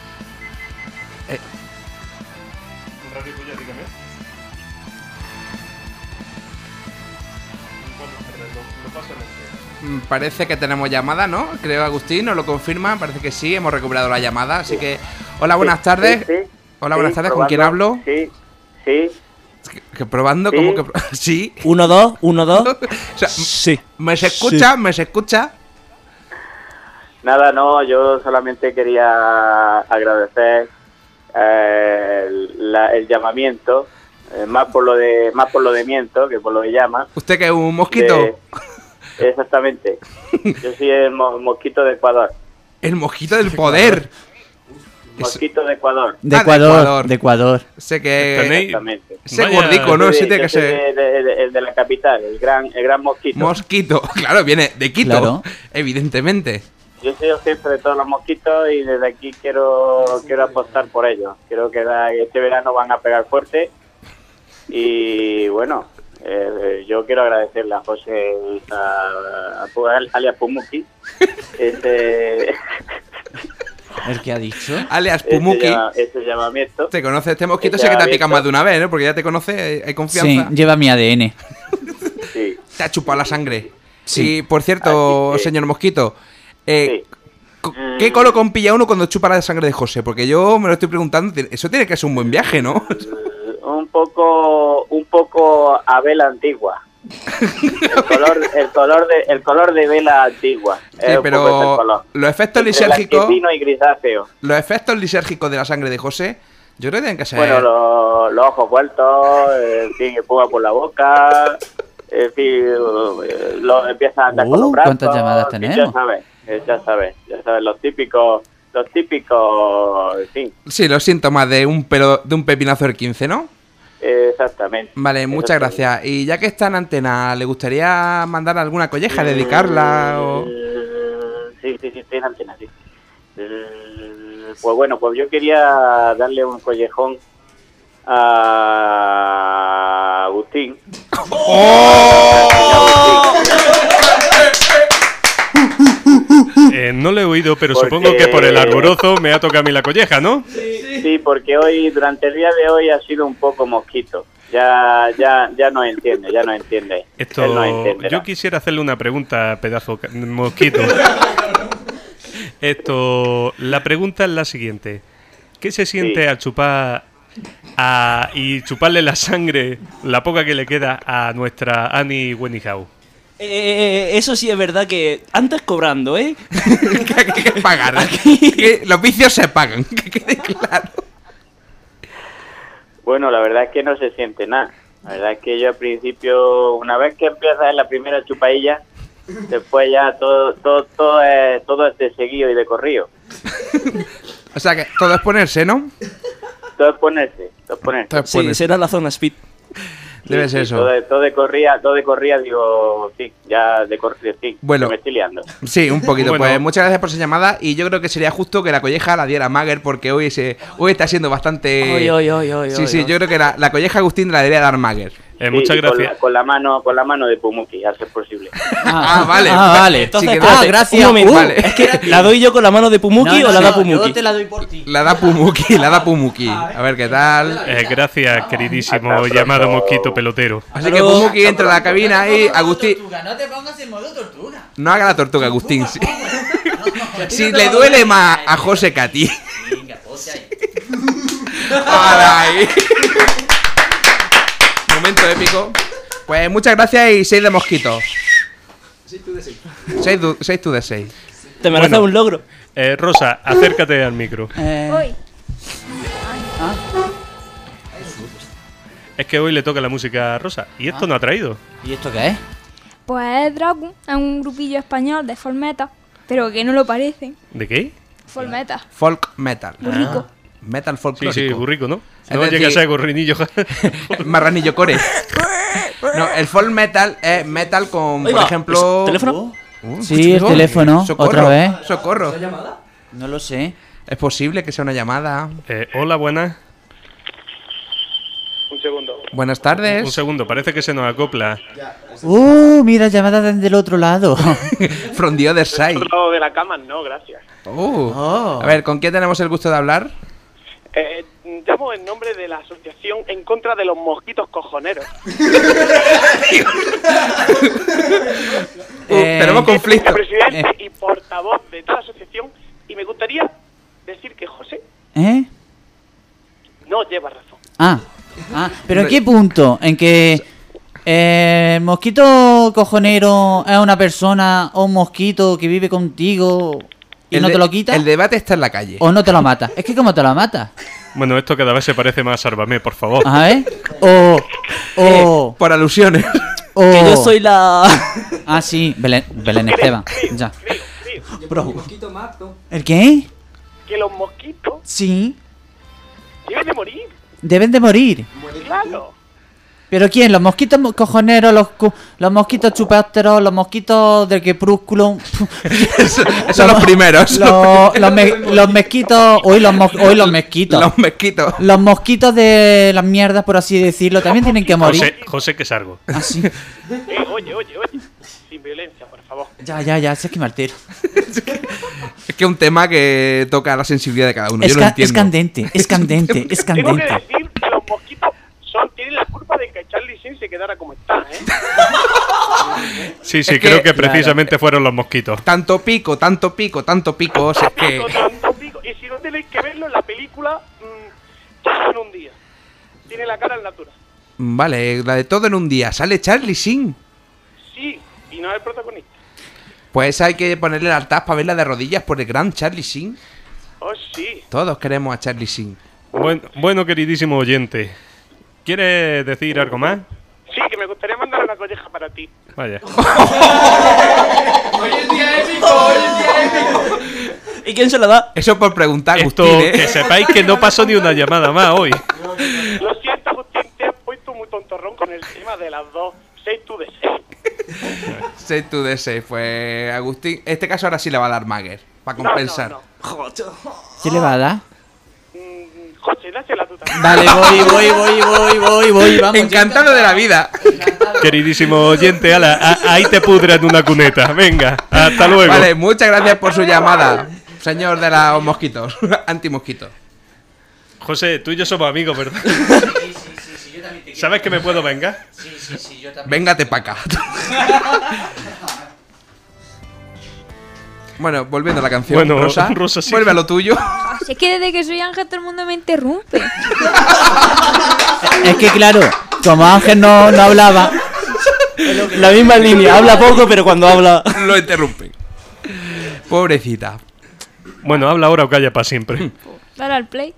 Parece que tenemos llamada, ¿no? Creo, Agustín, ¿nos lo confirma? Parece que sí, hemos recuperado la llamada. Así que, hola, buenas tardes. Sí. Hola, buenas Sí, tardes, ¿con quién probando. hablo? Sí, sí. ¿Que probando? Sí. ¿Cómo que sí? 1, 2, 1, 2. O sea, Sí. ¿me se escucha? ¿Me se escucha? Nada, no, yo solamente quería agradecer el llamamiento, más por lo de miento que por lo que llama. ¿Usted que es un mosquito? Exactamente. Yo soy el mosquito de Ecuador. El mosquito del poder. Mosquito de Ecuador. De Ah, de Ecuador, Ecuador. de Ecuador. Sé que... Tenéis- Exactamente. Ese Vaya- gordico, ¿no? Ese tiene que Yo soy ser... el de la capital, el gran mosquito. Mosquito. Claro, viene de Quito. Claro. Evidentemente. Yo soy el jefe de todos los mosquitos y desde aquí quiero apostar por ellos. Quiero que este verano van a pegar fuerte y bueno, yo quiero agradecerle a José, alias Pumuki, El que ha dicho. Alias Pumuki. este llamamiento. Te conoce este mosquito, Ese sé que te ha picado llamamiento. más de una vez, ¿no? Porque ya te conoce, hay Sí, confianza. lleva mi ADN. Sí. Te ha chupado la sangre. Sí. Sí, por cierto, Así que- señor mosquito. Sí. ¿Qué colocón pilla uno cuando chupa la sangre de José? Porque yo me lo estoy preguntando. Eso tiene que ser un buen viaje, ¿no? Un poco a vela antigua. El color de vela antigua. Sí, Es un poco ese pero color. los efectos Entre lisérgicos, blanquecino y grisáceo. los efectos lisérgicos de la sangre de José, yo creo que tienen que ser. Bueno, los ojos vueltos, tiene espuma por la boca, En fin, empiezan a andar con los brazos. ¿Cuántas llamadas en fin, tenemos? Ya sabes, los típicos, en fin. Sí, los síntomas de un pepinazo del 15, ¿no? Exactamente. Vale, muchas Exactamente. gracias. Y ya que está en antena, ¿le gustaría mandar alguna colleja, dedicarla o...? Sí, estoy en antena, sí. Pues bueno, pues yo quería darle un collejón a Agustín. No lo he oído, pero Porque- supongo que por el arborozo me ha tocado a mí la colleja, ¿no? Sí, porque hoy, durante el día de hoy, ha sido un poco mosquito. Ya no entiende. Esto, Él no entiende. yo quisiera hacerle una pregunta, pedazo mosquito. La pregunta es la siguiente. ¿Qué se siente Sí. al chupar y chuparle la sangre, la poca que le queda a nuestra Annie Winehouse? Eso sí es verdad que antes cobrando, ¿eh? que hay que pagar. Que los vicios se pagan, que quede claro. Bueno, la verdad es que no se siente nada. La verdad es que yo al principio, una vez que empiezas en la primera chupadilla, después ya todo es de seguido y de corrido. O sea que todo es ponerse, ¿no? Todo es ponerse. Todo es Sí, ponerse. será la zona speed. Debe ser eso. Todo de corrida, digo, sí, ya de corrida, sí, Bueno. que me estoy liando. Sí, un poquito. Bueno. Pues muchas gracias por esa llamada y yo creo que sería justo que la colleja la diera Mager porque hoy está siendo bastante... Oy, Sí, yo creo que la colleja Agustín la debería dar Mager. Muchas Sí, y gracias. con la mano de Pumuki, a ser posible. Vale. vale. Entonces, Sí, que- espérate, gracias. un momento. Vale. Es que la doy yo con la mano de Pumuki o la da Pumuki. Yo te la doy por ti. La da Pumuki. A ver qué tal. Gracias, queridísimo Hasta llamado pronto. mosquito pelotero. Así que Pumuki entra a la cabina y Agustín... No te pongas en modo tortuga. No haga la tortuga, Agustín. Si le duele más a José que a ti. Venga, ponte ahí. Ahí. Momento épico. Pues muchas gracias y 6 de mosquitos. 6 tú de 6. Te mereces Bueno. un logro. Rosa, acércate al micro. Hoy. Es que hoy le toca la música a Rosa. Y esto no ha traído. ¿Y esto qué es? Pues es Dragon, es un grupillo español de folk metal, pero que no lo parece. ¿De qué? Folk metal, Folk metal. burrico. Metal Sí, folclórico. burrico, ¿no? Es No decir- llega a ser gorrinillo. Marranillo core. No, el folk metal es metal con, Ahí por va. ejemplo... ¿Teléfono? Sí, el teléfono, Socorro, otra vez. Socorro. No lo sé. Es posible que sea una llamada. Hola, buenas. Un segundo. Buenas Un tardes. segundo, parece que se nos acopla. Mira, llamada desde el otro lado. From the other side. Lado de la cama, no, gracias. A ver, ¿con quién tenemos el gusto de hablar? Llamo en nombre de la Asociación en contra de los mosquitos cojoneros. Tenemos conflicto. Presidente y portavoz de toda la asociación, y me gustaría decir que José ¿Eh? no lleva razón. ¿Pero en qué punto? ¿En que el mosquito cojonero es una persona o un mosquito que vive contigo y no te lo quita? El debate está en la calle. ¿O no te lo mata? Es que ¿cómo te lo mata? Bueno, esto cada vez se parece más a Sálvame, por favor. A ver. Por alusiones. Que yo soy la... Ah, sí, Belén Esteban. Ya. Creo. ¿El qué? Que los mosquitos Sí. deben de morir. Deben de morir. Claro. ¿Pero quién? ¿Los mosquitos cojoneros? ¿Los mosquitos chupásteros? ¿Los mosquitos del crepúsculo? Son los primeros. Los mosquitos... Hoy los mosquitos. Los mosquitos. Los mosquitos de las mierdas, por así decirlo, también tienen que morir. José que salgo. Ah, sí. Oye. Sin violencia, por favor. Ya, sé que me altero. Es que es un tema que toca la sensibilidad de cada uno. Yo lo Es entiendo. candente, es candente, es Tengo que candente. decir que los mosquitos tienen la culpa de que Charlie Sheen se quedara como está, ¿eh? Sí, Es que- creo que precisamente fueron los mosquitos. Tanto pico. Es que... Tanto pico. Y si no tenéis que verlo en la película, todo en un día. Tiene la cara en la altura. Vale, la de todo en un día. Sale Charlie Sheen. Sí, y no es el protagonista. Pues hay que ponerle el altaz para verla de rodillas por el gran Charlie Sheen. Oh, sí. Todos queremos a Charlie Sheen. Bueno, queridísimo oyente. ¿Quieres decir algo más? Sí, que me gustaría mandar una colleja para ti. Vaya. Hoy es día épico. ¿Y quién se la da? Eso por preguntar, Esto, Agustín, ¿eh? que sepáis que no pasó ni una llamada más hoy. Lo siento, Agustín, te has puesto muy tontorrón con el tema de las dos. 6 to the 6. Set to the safe. Pues Agustín, este caso ahora sí le va a dar Mager. Para compensar. No. ¿Qué le va a dar? José, dásela tú también. Vale, voy, vamos. Encantado de la vida. Queridísimo oyente, ala, ahí te pudra en una cuneta. Venga, hasta luego. Vale, muchas gracias por su llamada, señor de los mosquitos, antimosquitos. José, tú y yo somos amigos, ¿verdad? Sí, yo también te quiero. ¿Sabes que me puedo vengar? Sí, yo también. Véngate para acá. Bueno, volviendo a la canción, Bueno, Rosa, Rosa, sí. vuelve a lo tuyo. Si es que desde que soy Ángel todo el mundo me interrumpe. Es que claro, como Ángel no hablaba. La misma línea, habla poco, pero cuando habla... Lo interrumpen. Pobrecita. Bueno, habla ahora o calla para siempre. Dale al play.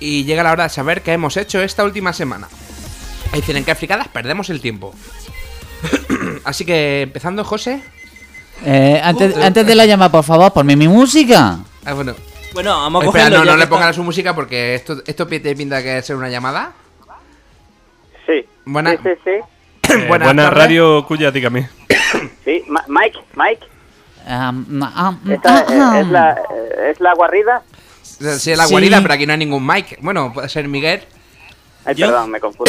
y llega la hora de saber qué hemos hecho esta última semana. Ahí dicen, ¿en qué fricadas perdemos el tiempo? Así que, empezando, José. Antes de la llamada, por favor, ponme mi música. Bueno, vamos a espera, cogerlo ya no que le está. pongan su música porque esto pinta que es una llamada. Sí. Buena- Sí, sí, sí. Buenas Buena tardes. radio, Cuya, dígame. Sí, Mike. Esta ¿Es la guarrida? Sí, es la Sí. guarida, pero aquí no hay ningún Mike. Bueno, puede ser Miguel. Ay, ¿Yo? perdón, me confundo.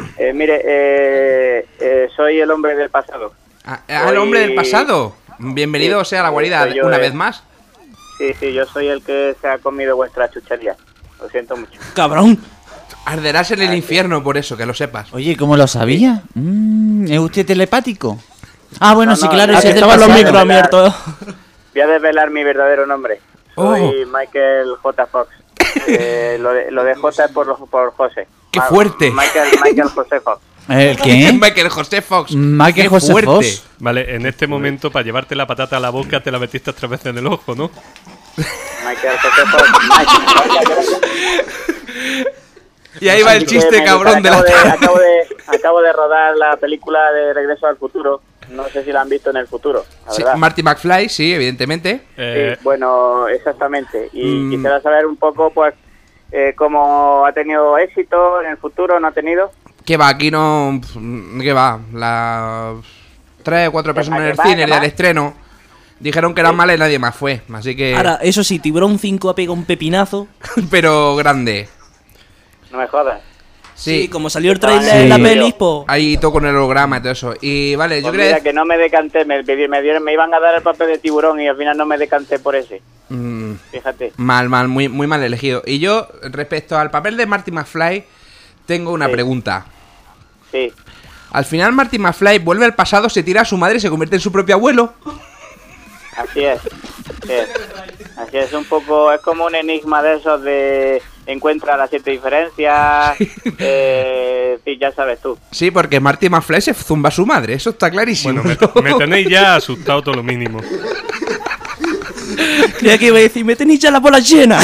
Mire, soy el hombre del pasado. El hombre del pasado. Bienvenido Sí, sea a la guarida soy yo, una vez más. Sí, yo soy el que se ha comido vuestra chuchería. Lo siento mucho. ¡Cabrón! Arderás en el infierno por eso, que lo sepas. Oye, ¿cómo lo sabía? ¿Es usted telepático? Ah, bueno, No, sí, no, claro, no, ese es del Estaban los pasado. micros abiertos. Voy a desvelar mi verdadero nombre. Soy Oh. Michael J. Fox. Lo de J es por José. ¡Qué fuerte! Michael José Fox. ¿El qué? Michael José Fox. Michael ¡Qué José fuerte! Fox. Vale, en este momento, para llevarte la patata a la boca, te la metiste 3 veces en el ojo, ¿no? Michael José Fox. Y ahí va el chiste, cabrón, de la Acabo de rodar la película de Regreso al Futuro. No sé si la han visto en el futuro, la Sí, verdad. Marty McFly, sí, evidentemente. Sí, bueno, exactamente. Y Mm. quisiera saber un poco, pues, cómo ha tenido éxito en el futuro, ¿no ha tenido? ¿Qué va? Aquí no... ¿Qué va? Las 3 o 4 personas en el ¿Qué va? cine, ¿Qué el día va? del estreno, dijeron que eran malas y nadie más fue. Así que... Ahora, eso sí, Tiburón 5 ha pegado un pepinazo. Pero grande. No me jodas. Sí, como salió el Sí. trailer en la peli, pues... Ahí todo con el holograma y todo eso. Y vale, yo Pues creo mira, que no me decanté, me iban a dar el papel de Tiburón y al final no me decanté por ese. Fíjate. Mal, muy mal elegido. Y yo, respecto al papel de Marty McFly, tengo una Sí. pregunta. Sí. Al final Marty McFly vuelve al pasado, se tira a su madre y se convierte en su propio abuelo. Así es. Así es, un poco, es como un enigma de esos de encuentra las 7 diferencias, sí, ya sabes tú. Sí, porque Marty McFly se zumba a su madre, eso está clarísimo. Bueno, me tenéis ya asustado todo lo mínimo. Creía que iba a decir, me tenéis ya la bola llena.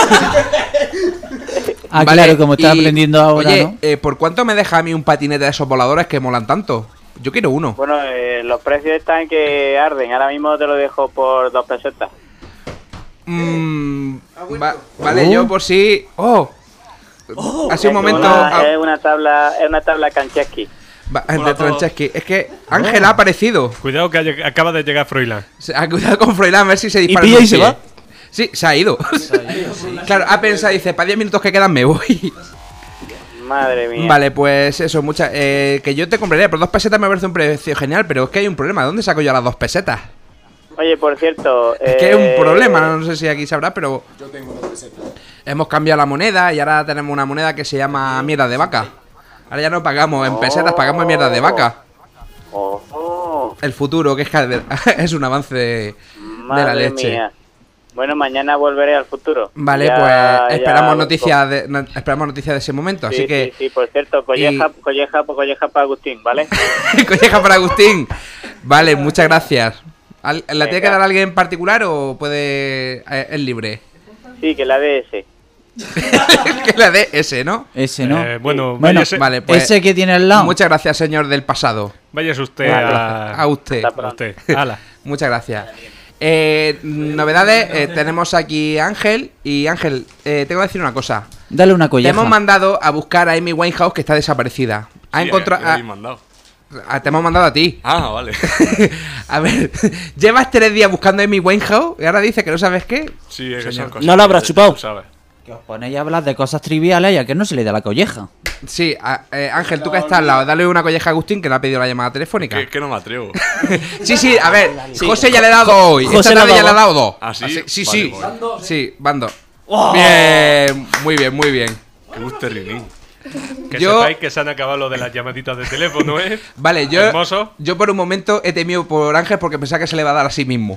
Ah, Vale, claro, como está y- aprendiendo ahora, Oye, ¿no? ¿por cuánto me deja a mí un patinete de esos voladores que molan tanto? Yo quiero uno. Bueno, los precios están que arden, ahora mismo te lo dejo por 2 pesetas. Vale, yo por si... ¡Oh! Hace un momento... Es una tabla Kancheski. De Trancheschi. Es que Ángel ha aparecido. Cuidado que acaba de llegar Froilán. Cuidado con Froilán, a ver si se dispara. pilla en y un se pie. va? Sí, se ha ido. Claro, ha pensado, dice, para 10 minutos que quedan me voy. Madre mía. Vale, pues eso, que yo te compraría por 2 pesetas me parece un precio genial, pero es que hay un problema. ¿Dónde saco yo las 2 pesetas? Oye, por cierto... Es que hay un problema, no sé si aquí sabrá, pero... Yo tengo 2 pesetas. Hemos cambiado la moneda y ahora tenemos una moneda que se llama mierda de vaca. Ahora ya no pagamos en pesetas, pagamos en mierda de vaca. El futuro, que es un avance de la Madre leche. mía. Bueno, mañana volveré al futuro. Vale, Ya- pues ya- esperamos noticias de ese momento, Sí, así que... sí, por cierto, colleja para Agustín, ¿vale? Colleja para Agustín. Vale, muchas gracias. ¿La tiene que dar alguien en particular o puede... es libre? Sí, que la DS. Que la dé ese, ¿no? Ese, ¿no? Bueno, Bueno, váyase, Vale, pues... ese que tiene al lado. Muchas gracias, señor del pasado. váyase usted A usted. Hasta a usted. Ala. Muchas gracias. Novedades, tenemos aquí a Ángel. Y Ángel, te voy a decir una cosa. Dale una Te colleja. hemos mandado a buscar a Amy Winehouse, que está desaparecida. Ha encontrado... te hemos mandado a ti. Ah, vale. A ver, llevas 3 días buscando a Amy Winehouse y ahora dices que no sabes qué. Sí, es que son cosas No lo habrás que chupado. tú sabes. Que os ponéis a hablar de cosas triviales y a que no se le da la colleja. Sí, Ángel, tú que estás al lado, dale una colleja a Agustín que le ha pedido la llamada telefónica. Que no me atrevo. Sí, a ver, José ya le ha dado hoy. José Esta le ha tarde ya le ha dado dado 2. ¿Ah, sí? Sí, Vale, sí. vale. Sí, van 2. Bien, muy bien, muy bien. Qué gusto, Rinín. Que Yo- sepáis que se han acabado lo de las llamaditas de teléfono, ¿eh? Vale, Hermoso. yo por un momento he temido por Ángel porque pensaba que se le va a dar a sí mismo.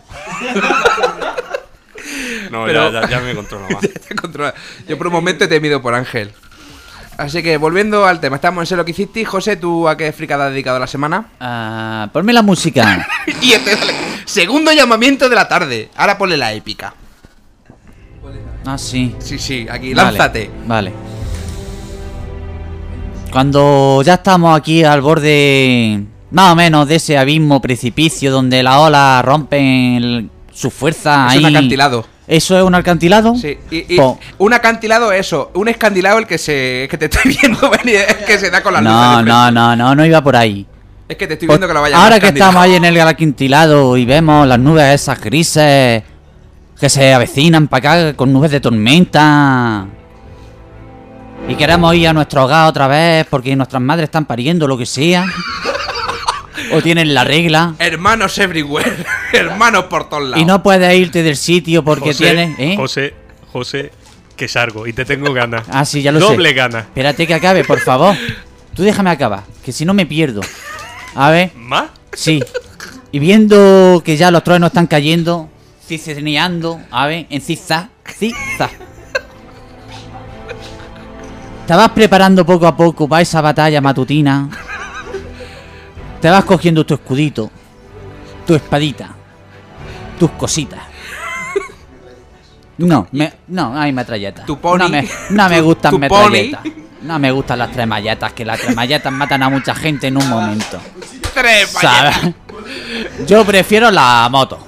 No, Pero- ya me controlo más. Te controla. Yo por un momento he temido por Ángel. Así que volviendo al tema, estamos en Sé lo que hiciste. José, ¿tú a qué fricada has dedicado la semana? Ah, ponme la música. Y dale. Segundo llamamiento de la tarde. Ahora ponle la épica. Ah, sí. Sí, aquí, Vale, lánzate. Vale. Cuando ya estamos aquí al borde, más o menos, de ese abismo precipicio donde las olas rompen su fuerza. Es un acantilado. ¿Eso es un acantilado? Sí, y Po- un acantilado eso, un escandilado el que te estoy viendo venir, es que se da con las luces de frente. No iba por ahí. Es que te estoy Pues viendo que lo vaya ahora que estamos ahí en el acantilado y vemos las nubes esas grises que se avecinan para acá con nubes de tormenta y queremos ir a nuestro hogar otra vez porque nuestras madres están pariendo, lo que sea, o tienen la regla Hermanos everywhere, hermanos por todos lados. y no puedes irte del sitio porque tienes... José, que salgo y te tengo ganas. Ah, sí, ya lo sé. Doble ganas. Espérate que acabe, por favor. Tú déjame acabar, que si no me pierdo. A ver. ¿Más? Sí. Y viendo que ya los truenos están cayendo, cizaneando, a ver, en zigzag. Te vas preparando poco a poco para esa batalla matutina. Te vas cogiendo tu escudito, tu espadita, tus cositas. No, hay metralletas. Tu pony. No me gustan tu metralletas. pony. No me gustan las tremalletas, que las tremalletas matan a mucha gente en un momento. Tres ¿Sabes? Yo prefiero la moto.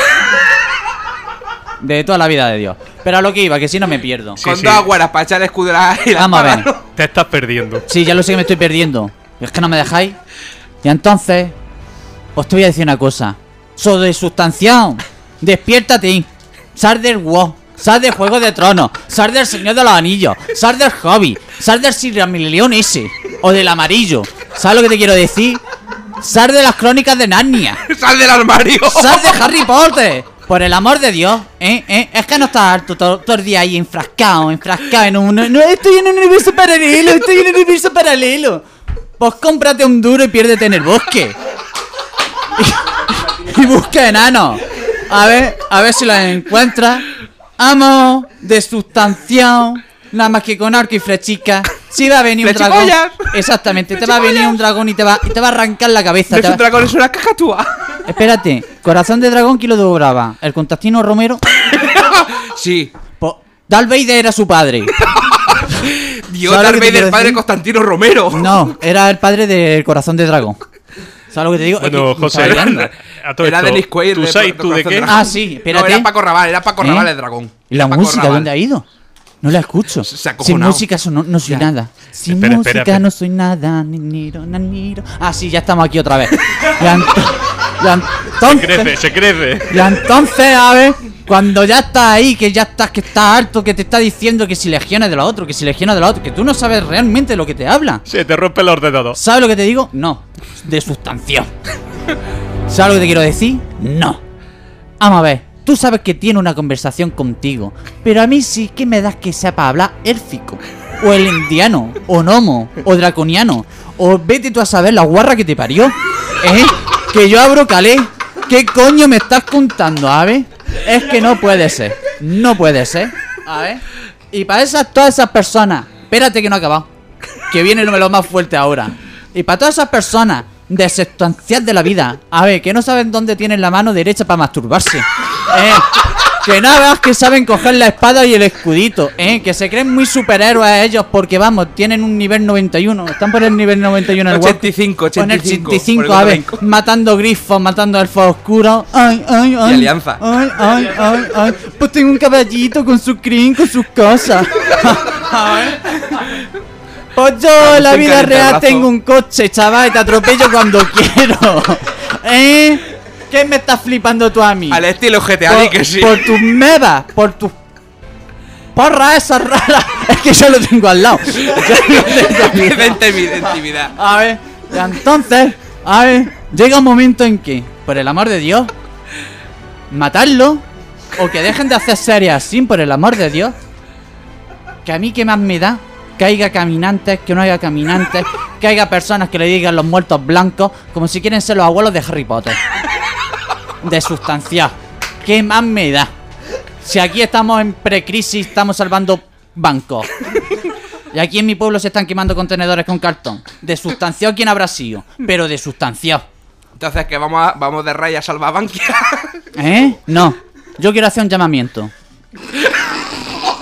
De toda la vida de Dios. Pero a lo que iba, que si no me pierdo. Con dos aguaras para echar el escudo y la Vamos a ver. espada, ¿no? Te estás perdiendo. Sí, ya lo sé que me estoy perdiendo. Es que no me dejáis. Y entonces, os te voy a decir una cosa. Soy de sustanciación. Despiértate. Sal del WoW. Sal de Juego de Tronos. Sal del Señor de los Anillos. Sal del Hobby. Sal del Silmarillion ese. O del amarillo. ¿Sabes lo que te quiero decir? Sal de las Crónicas de Narnia. Sal del armario. Sal de Harry Potter. Por el amor de Dios, es que no estás harto todo el día ahí enfrascado en un... No, estoy en un universo paralelo. Pues cómprate un duro y piérdete en el bosque. Y busca enanos. A ver si los encuentras. Amo de sustanciación. Nada más que con arco y flechica. Si va a venir un dragón. ¡Flechipollas! Exactamente, te va a venir un dragón y te va a arrancar la cabeza. No es un dragón, es una cacatúa. Espérate, corazón de dragón, ¿quién lo doblaba? ¿El Contastino Romero? Sí. Pues Darth Vader era su padre. Dios, ¿Sabes Darth lo que te Vader, quiero padre decir? Constantino Romero. No, era el padre del corazón de dragón. ¿Sabes lo que te digo? Bueno, Es que me José, estaba liando. a todo Era esto, Dennis Quaid. ¿tú sabes tú de qué? Ah, sí, espérate. No, era Paco Rabanne ¿Eh? el dragón. ¿Y la Paco música Rabanne. dónde ha ido? No la escucho. Se ha Sin acojonado. música no soy Ya. nada. Sin Espera, música espera. no soy nada. Naniro. Ah, sí, ya estamos aquí otra vez. Se crece. Y entonces, a ver, cuando ya estás ahí, que estás harto, que te está diciendo que si legiones de los otros, que tú no sabes realmente lo que te habla. Se te rompe el ordenador. ¿Sabes lo que te digo? No. De sustancia. ¿Sabes lo que te quiero decir? No. Vamos a ver. Tú sabes que tiene una conversación contigo, pero a mí sí que me das que sepa hablar élfico, o el indiano, o gnomo, o draconiano, o vete tú a saber la guarra que te parió. Que yo abro calé. ¿Qué coño me estás contando, Ave? Es que no puede ser. No puede ser. A ver. Y para todas esas personas, espérate que no ha acabado, que viene lo más fuerte ahora. Y para todas esas personas desustanciadas de la vida, a ver, que no saben dónde tienen la mano derecha para masturbarse. Que nada más que saben coger la espada y el escudito, que se creen muy superhéroes ellos porque, vamos, tienen un nivel 91. Están por el nivel 91 en el 85, Con el 85, por el a ver, blanco. matando grifos, matando elfos oscuros. Ay. Y alianza. Ay. Pues tengo un caballito con su crin, con sus cosas. A ver. Pues yo en la vida real tengo un coche, chaval, y te atropello cuando quiero. ¿Qué me estás flipando tú a mí? Al estilo GTA, di que sí. Por tus mebas, por tus porras esas raras. Es que yo lo tengo al lado. De intimidad. A ver, y entonces, llega un momento en que, por el amor de Dios, matarlo, o que dejen de hacer series así, por el amor de Dios. Que a mí qué más me da que haya caminantes, que no haya caminantes, que haya personas que le digan los muertos blancos, como si quieren ser los abuelos de Harry Potter. De sustancia. ¿Qué más me da? Si aquí estamos en precrisis, estamos salvando bancos. Y aquí en mi pueblo se están quemando contenedores con cartón. De sustancia, ¿quién habrá sido? Pero de sustancia. Entonces, que vamos de rey a salvar Bankia. No. Yo quiero hacer un llamamiento.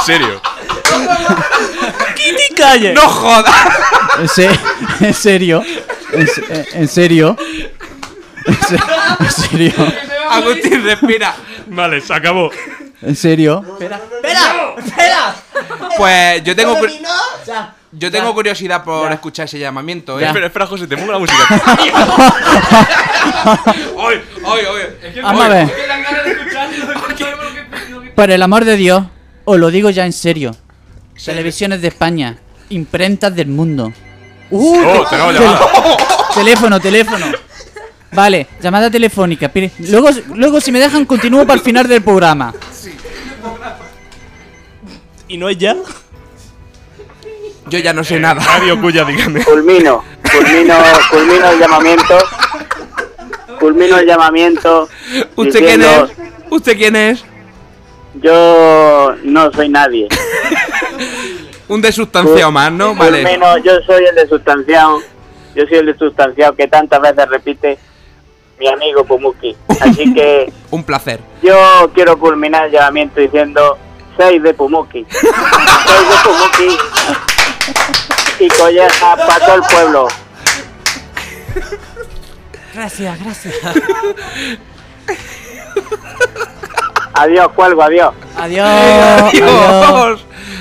serio. ¡Kitty, calle! ¡No jodas! En serio. En serio. Agustín, respira. Vale, se acabó. En serio. ¡Espera! Pues yo tengo curiosidad por escuchar ese llamamiento, ¿eh? Ya. Espera, José, te pongo la música. ¡Oye! Vamos a ver. Por el amor de Dios, os lo digo ya en serio. Televisiones de España, imprentas del mundo. Te acabo de llamar. Teléfono. Vale, llamada telefónica. Luego si me dejan, continúo para el final del programa. ¿Y no es ya? Yo ya no sé nada. Radio Cuya, dígame. Culmino el llamamiento. Culmino el llamamiento. ¿Usted quién es? ¿Usted quién es? Yo no soy nadie. Un desustanciado más, ¿no? Vale. Culmino, yo soy el desustanciado. Yo soy el desustanciado que tantas veces repite mi amigo Pumuki. Así que Un placer. yo quiero culminar el llamamiento diciendo 6 de Pumuki. 6 de Pumuki. Y colleja para todo el pueblo. Gracias. Adiós, cuelgo, adiós. Adiós. Dios.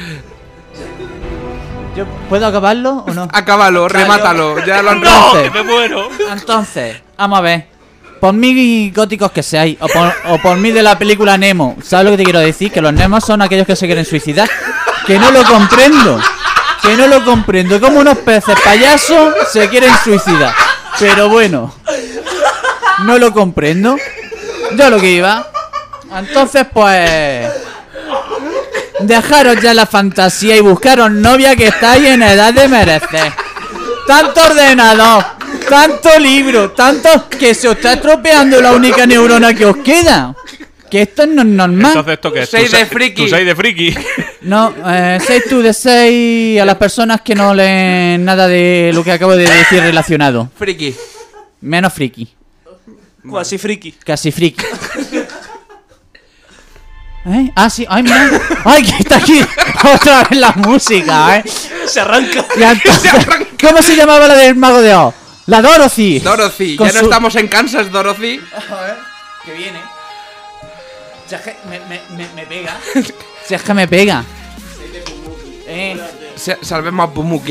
¿Yo puedo acabarlo o no? Acábalo, remátalo. Ya lo han ¡No! Entonces. ¡Que me muero! Entonces, vamos a ver. Por mí góticos que seáis, o por mí de la película Nemo. ¿Sabes lo que te quiero decir? Que los Nemos son aquellos que se quieren suicidar. Que no lo comprendo. Como unos peces payasos se quieren suicidar. Pero bueno, no lo comprendo. Yo lo que iba. Entonces, pues, dejaros ya la fantasía y buscaros novia, que estáis en edad de merecer. Tanto ordenador, tanto libro, tanto que se os está estropeando la única neurona que os queda. Que esto no es normal. Entonces, ¿esto qué es? 6 de friki. ¿Tu 6 de friki? No, 6 tú de 6 a las personas que no leen nada de lo que acabo de decir relacionado. Friki. Menos friki. Cuasi friki. Casi friki. ¿Eh? Ah, sí. Ay, mira. Ay, que está aquí otra vez la música, ¿eh? Se arranca. Y entonces, ¿cómo se llamaba la del Mago de Oz? La Dorothy. Dorothy. Con Ya no su- estamos en Kansas, Dorothy. A ver, que viene. Si es que me pega. Si es que me pega. Salvemos a Pumuki.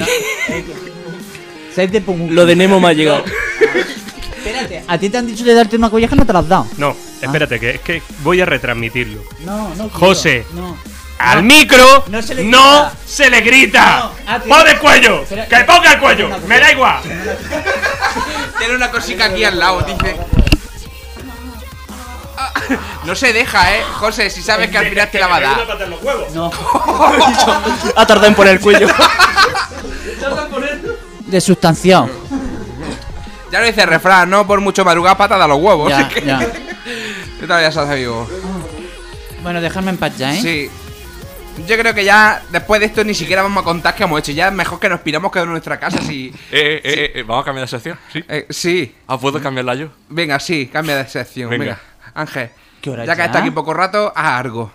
6 de Pumuki. Lo de Nemo me ha llegado. Espérate, a ti te han dicho de darte una colleja, no te la has dado. No, espérate, que es que voy a retransmitirlo. No, no. quiero. José. No. ¡Al micro! no se le ¡No grita. se le grita! No, ¡Pon el cuello! Espera. ¡Que ponga el cuello! ¡Me da igual! Tiene una cosita aquí al lado, dice. Ah, no se deja, José, si sabes que al final te la va a dar. No. Ha tardado en poner el cuello. De sustanciado. Ya lo dice el refrán, no por mucho madrugar patada a los huevos. Ya, así que- ya. Yo todavía se amigo. Bueno, déjame en paz ya, ¿eh? Sí. Yo creo que ya después de esto ni siquiera vamos a contar qué hemos hecho. Ya es mejor que nos piramos que en nuestra casa si. ¿Vamos a cambiar de sección? Sí. Sí. ¿Puedo cambiarla yo? Venga, sí, cambia de sección. Venga. Venga. Ángel. ¿Qué hora Ya es que ya? está aquí poco rato, haz algo.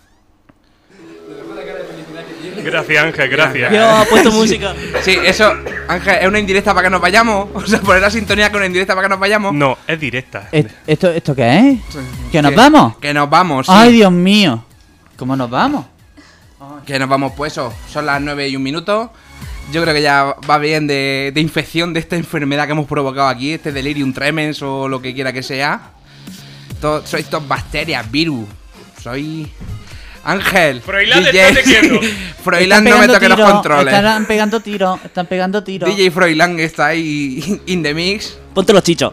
Gracias, Ángel, gracias. Yo ha puesto música. Sí, eso, Ángel, ¿es una indirecta para que nos vayamos? O sea, poner la sintonía con una indirecta para que nos vayamos. No, es directa. ¿Esto qué es? ¿Que nos Que- vamos? Que nos vamos, sí. Ay, Dios mío. ¿Cómo nos vamos? Que nos vamos, pues eso. Son las 9:01. Yo creo que ya va bien de infección de esta enfermedad que hemos provocado aquí, este delirium tremens o lo que quiera que sea. Sois todas bacterias, virus. Soy. Ángel. Froilán, DJ. estate quieto. Froilán, no me toque los controles. Están pegando tiros. DJ Froilán está ahí in the mix. Ponte los chichos.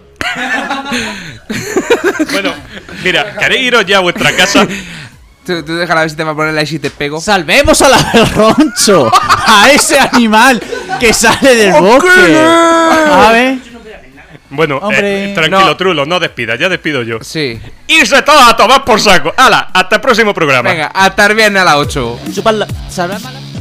Bueno, mira, ¿queréis iros ya a vuestra casa? Tú déjala a ver si te va a poner la y si te pego. ¡Salvemos al Aberroncho! ¡A ese animal que sale del bosque! A ver. Bueno, Hombre. tranquilo, No. Trulo, no despidas, ya despido yo. Sí. ¡Irse todos a tomar por saco! ¡Hala! ¡Hasta el próximo programa! Venga, hasta el viernes a las 8. Chuparla. Salvemos a la...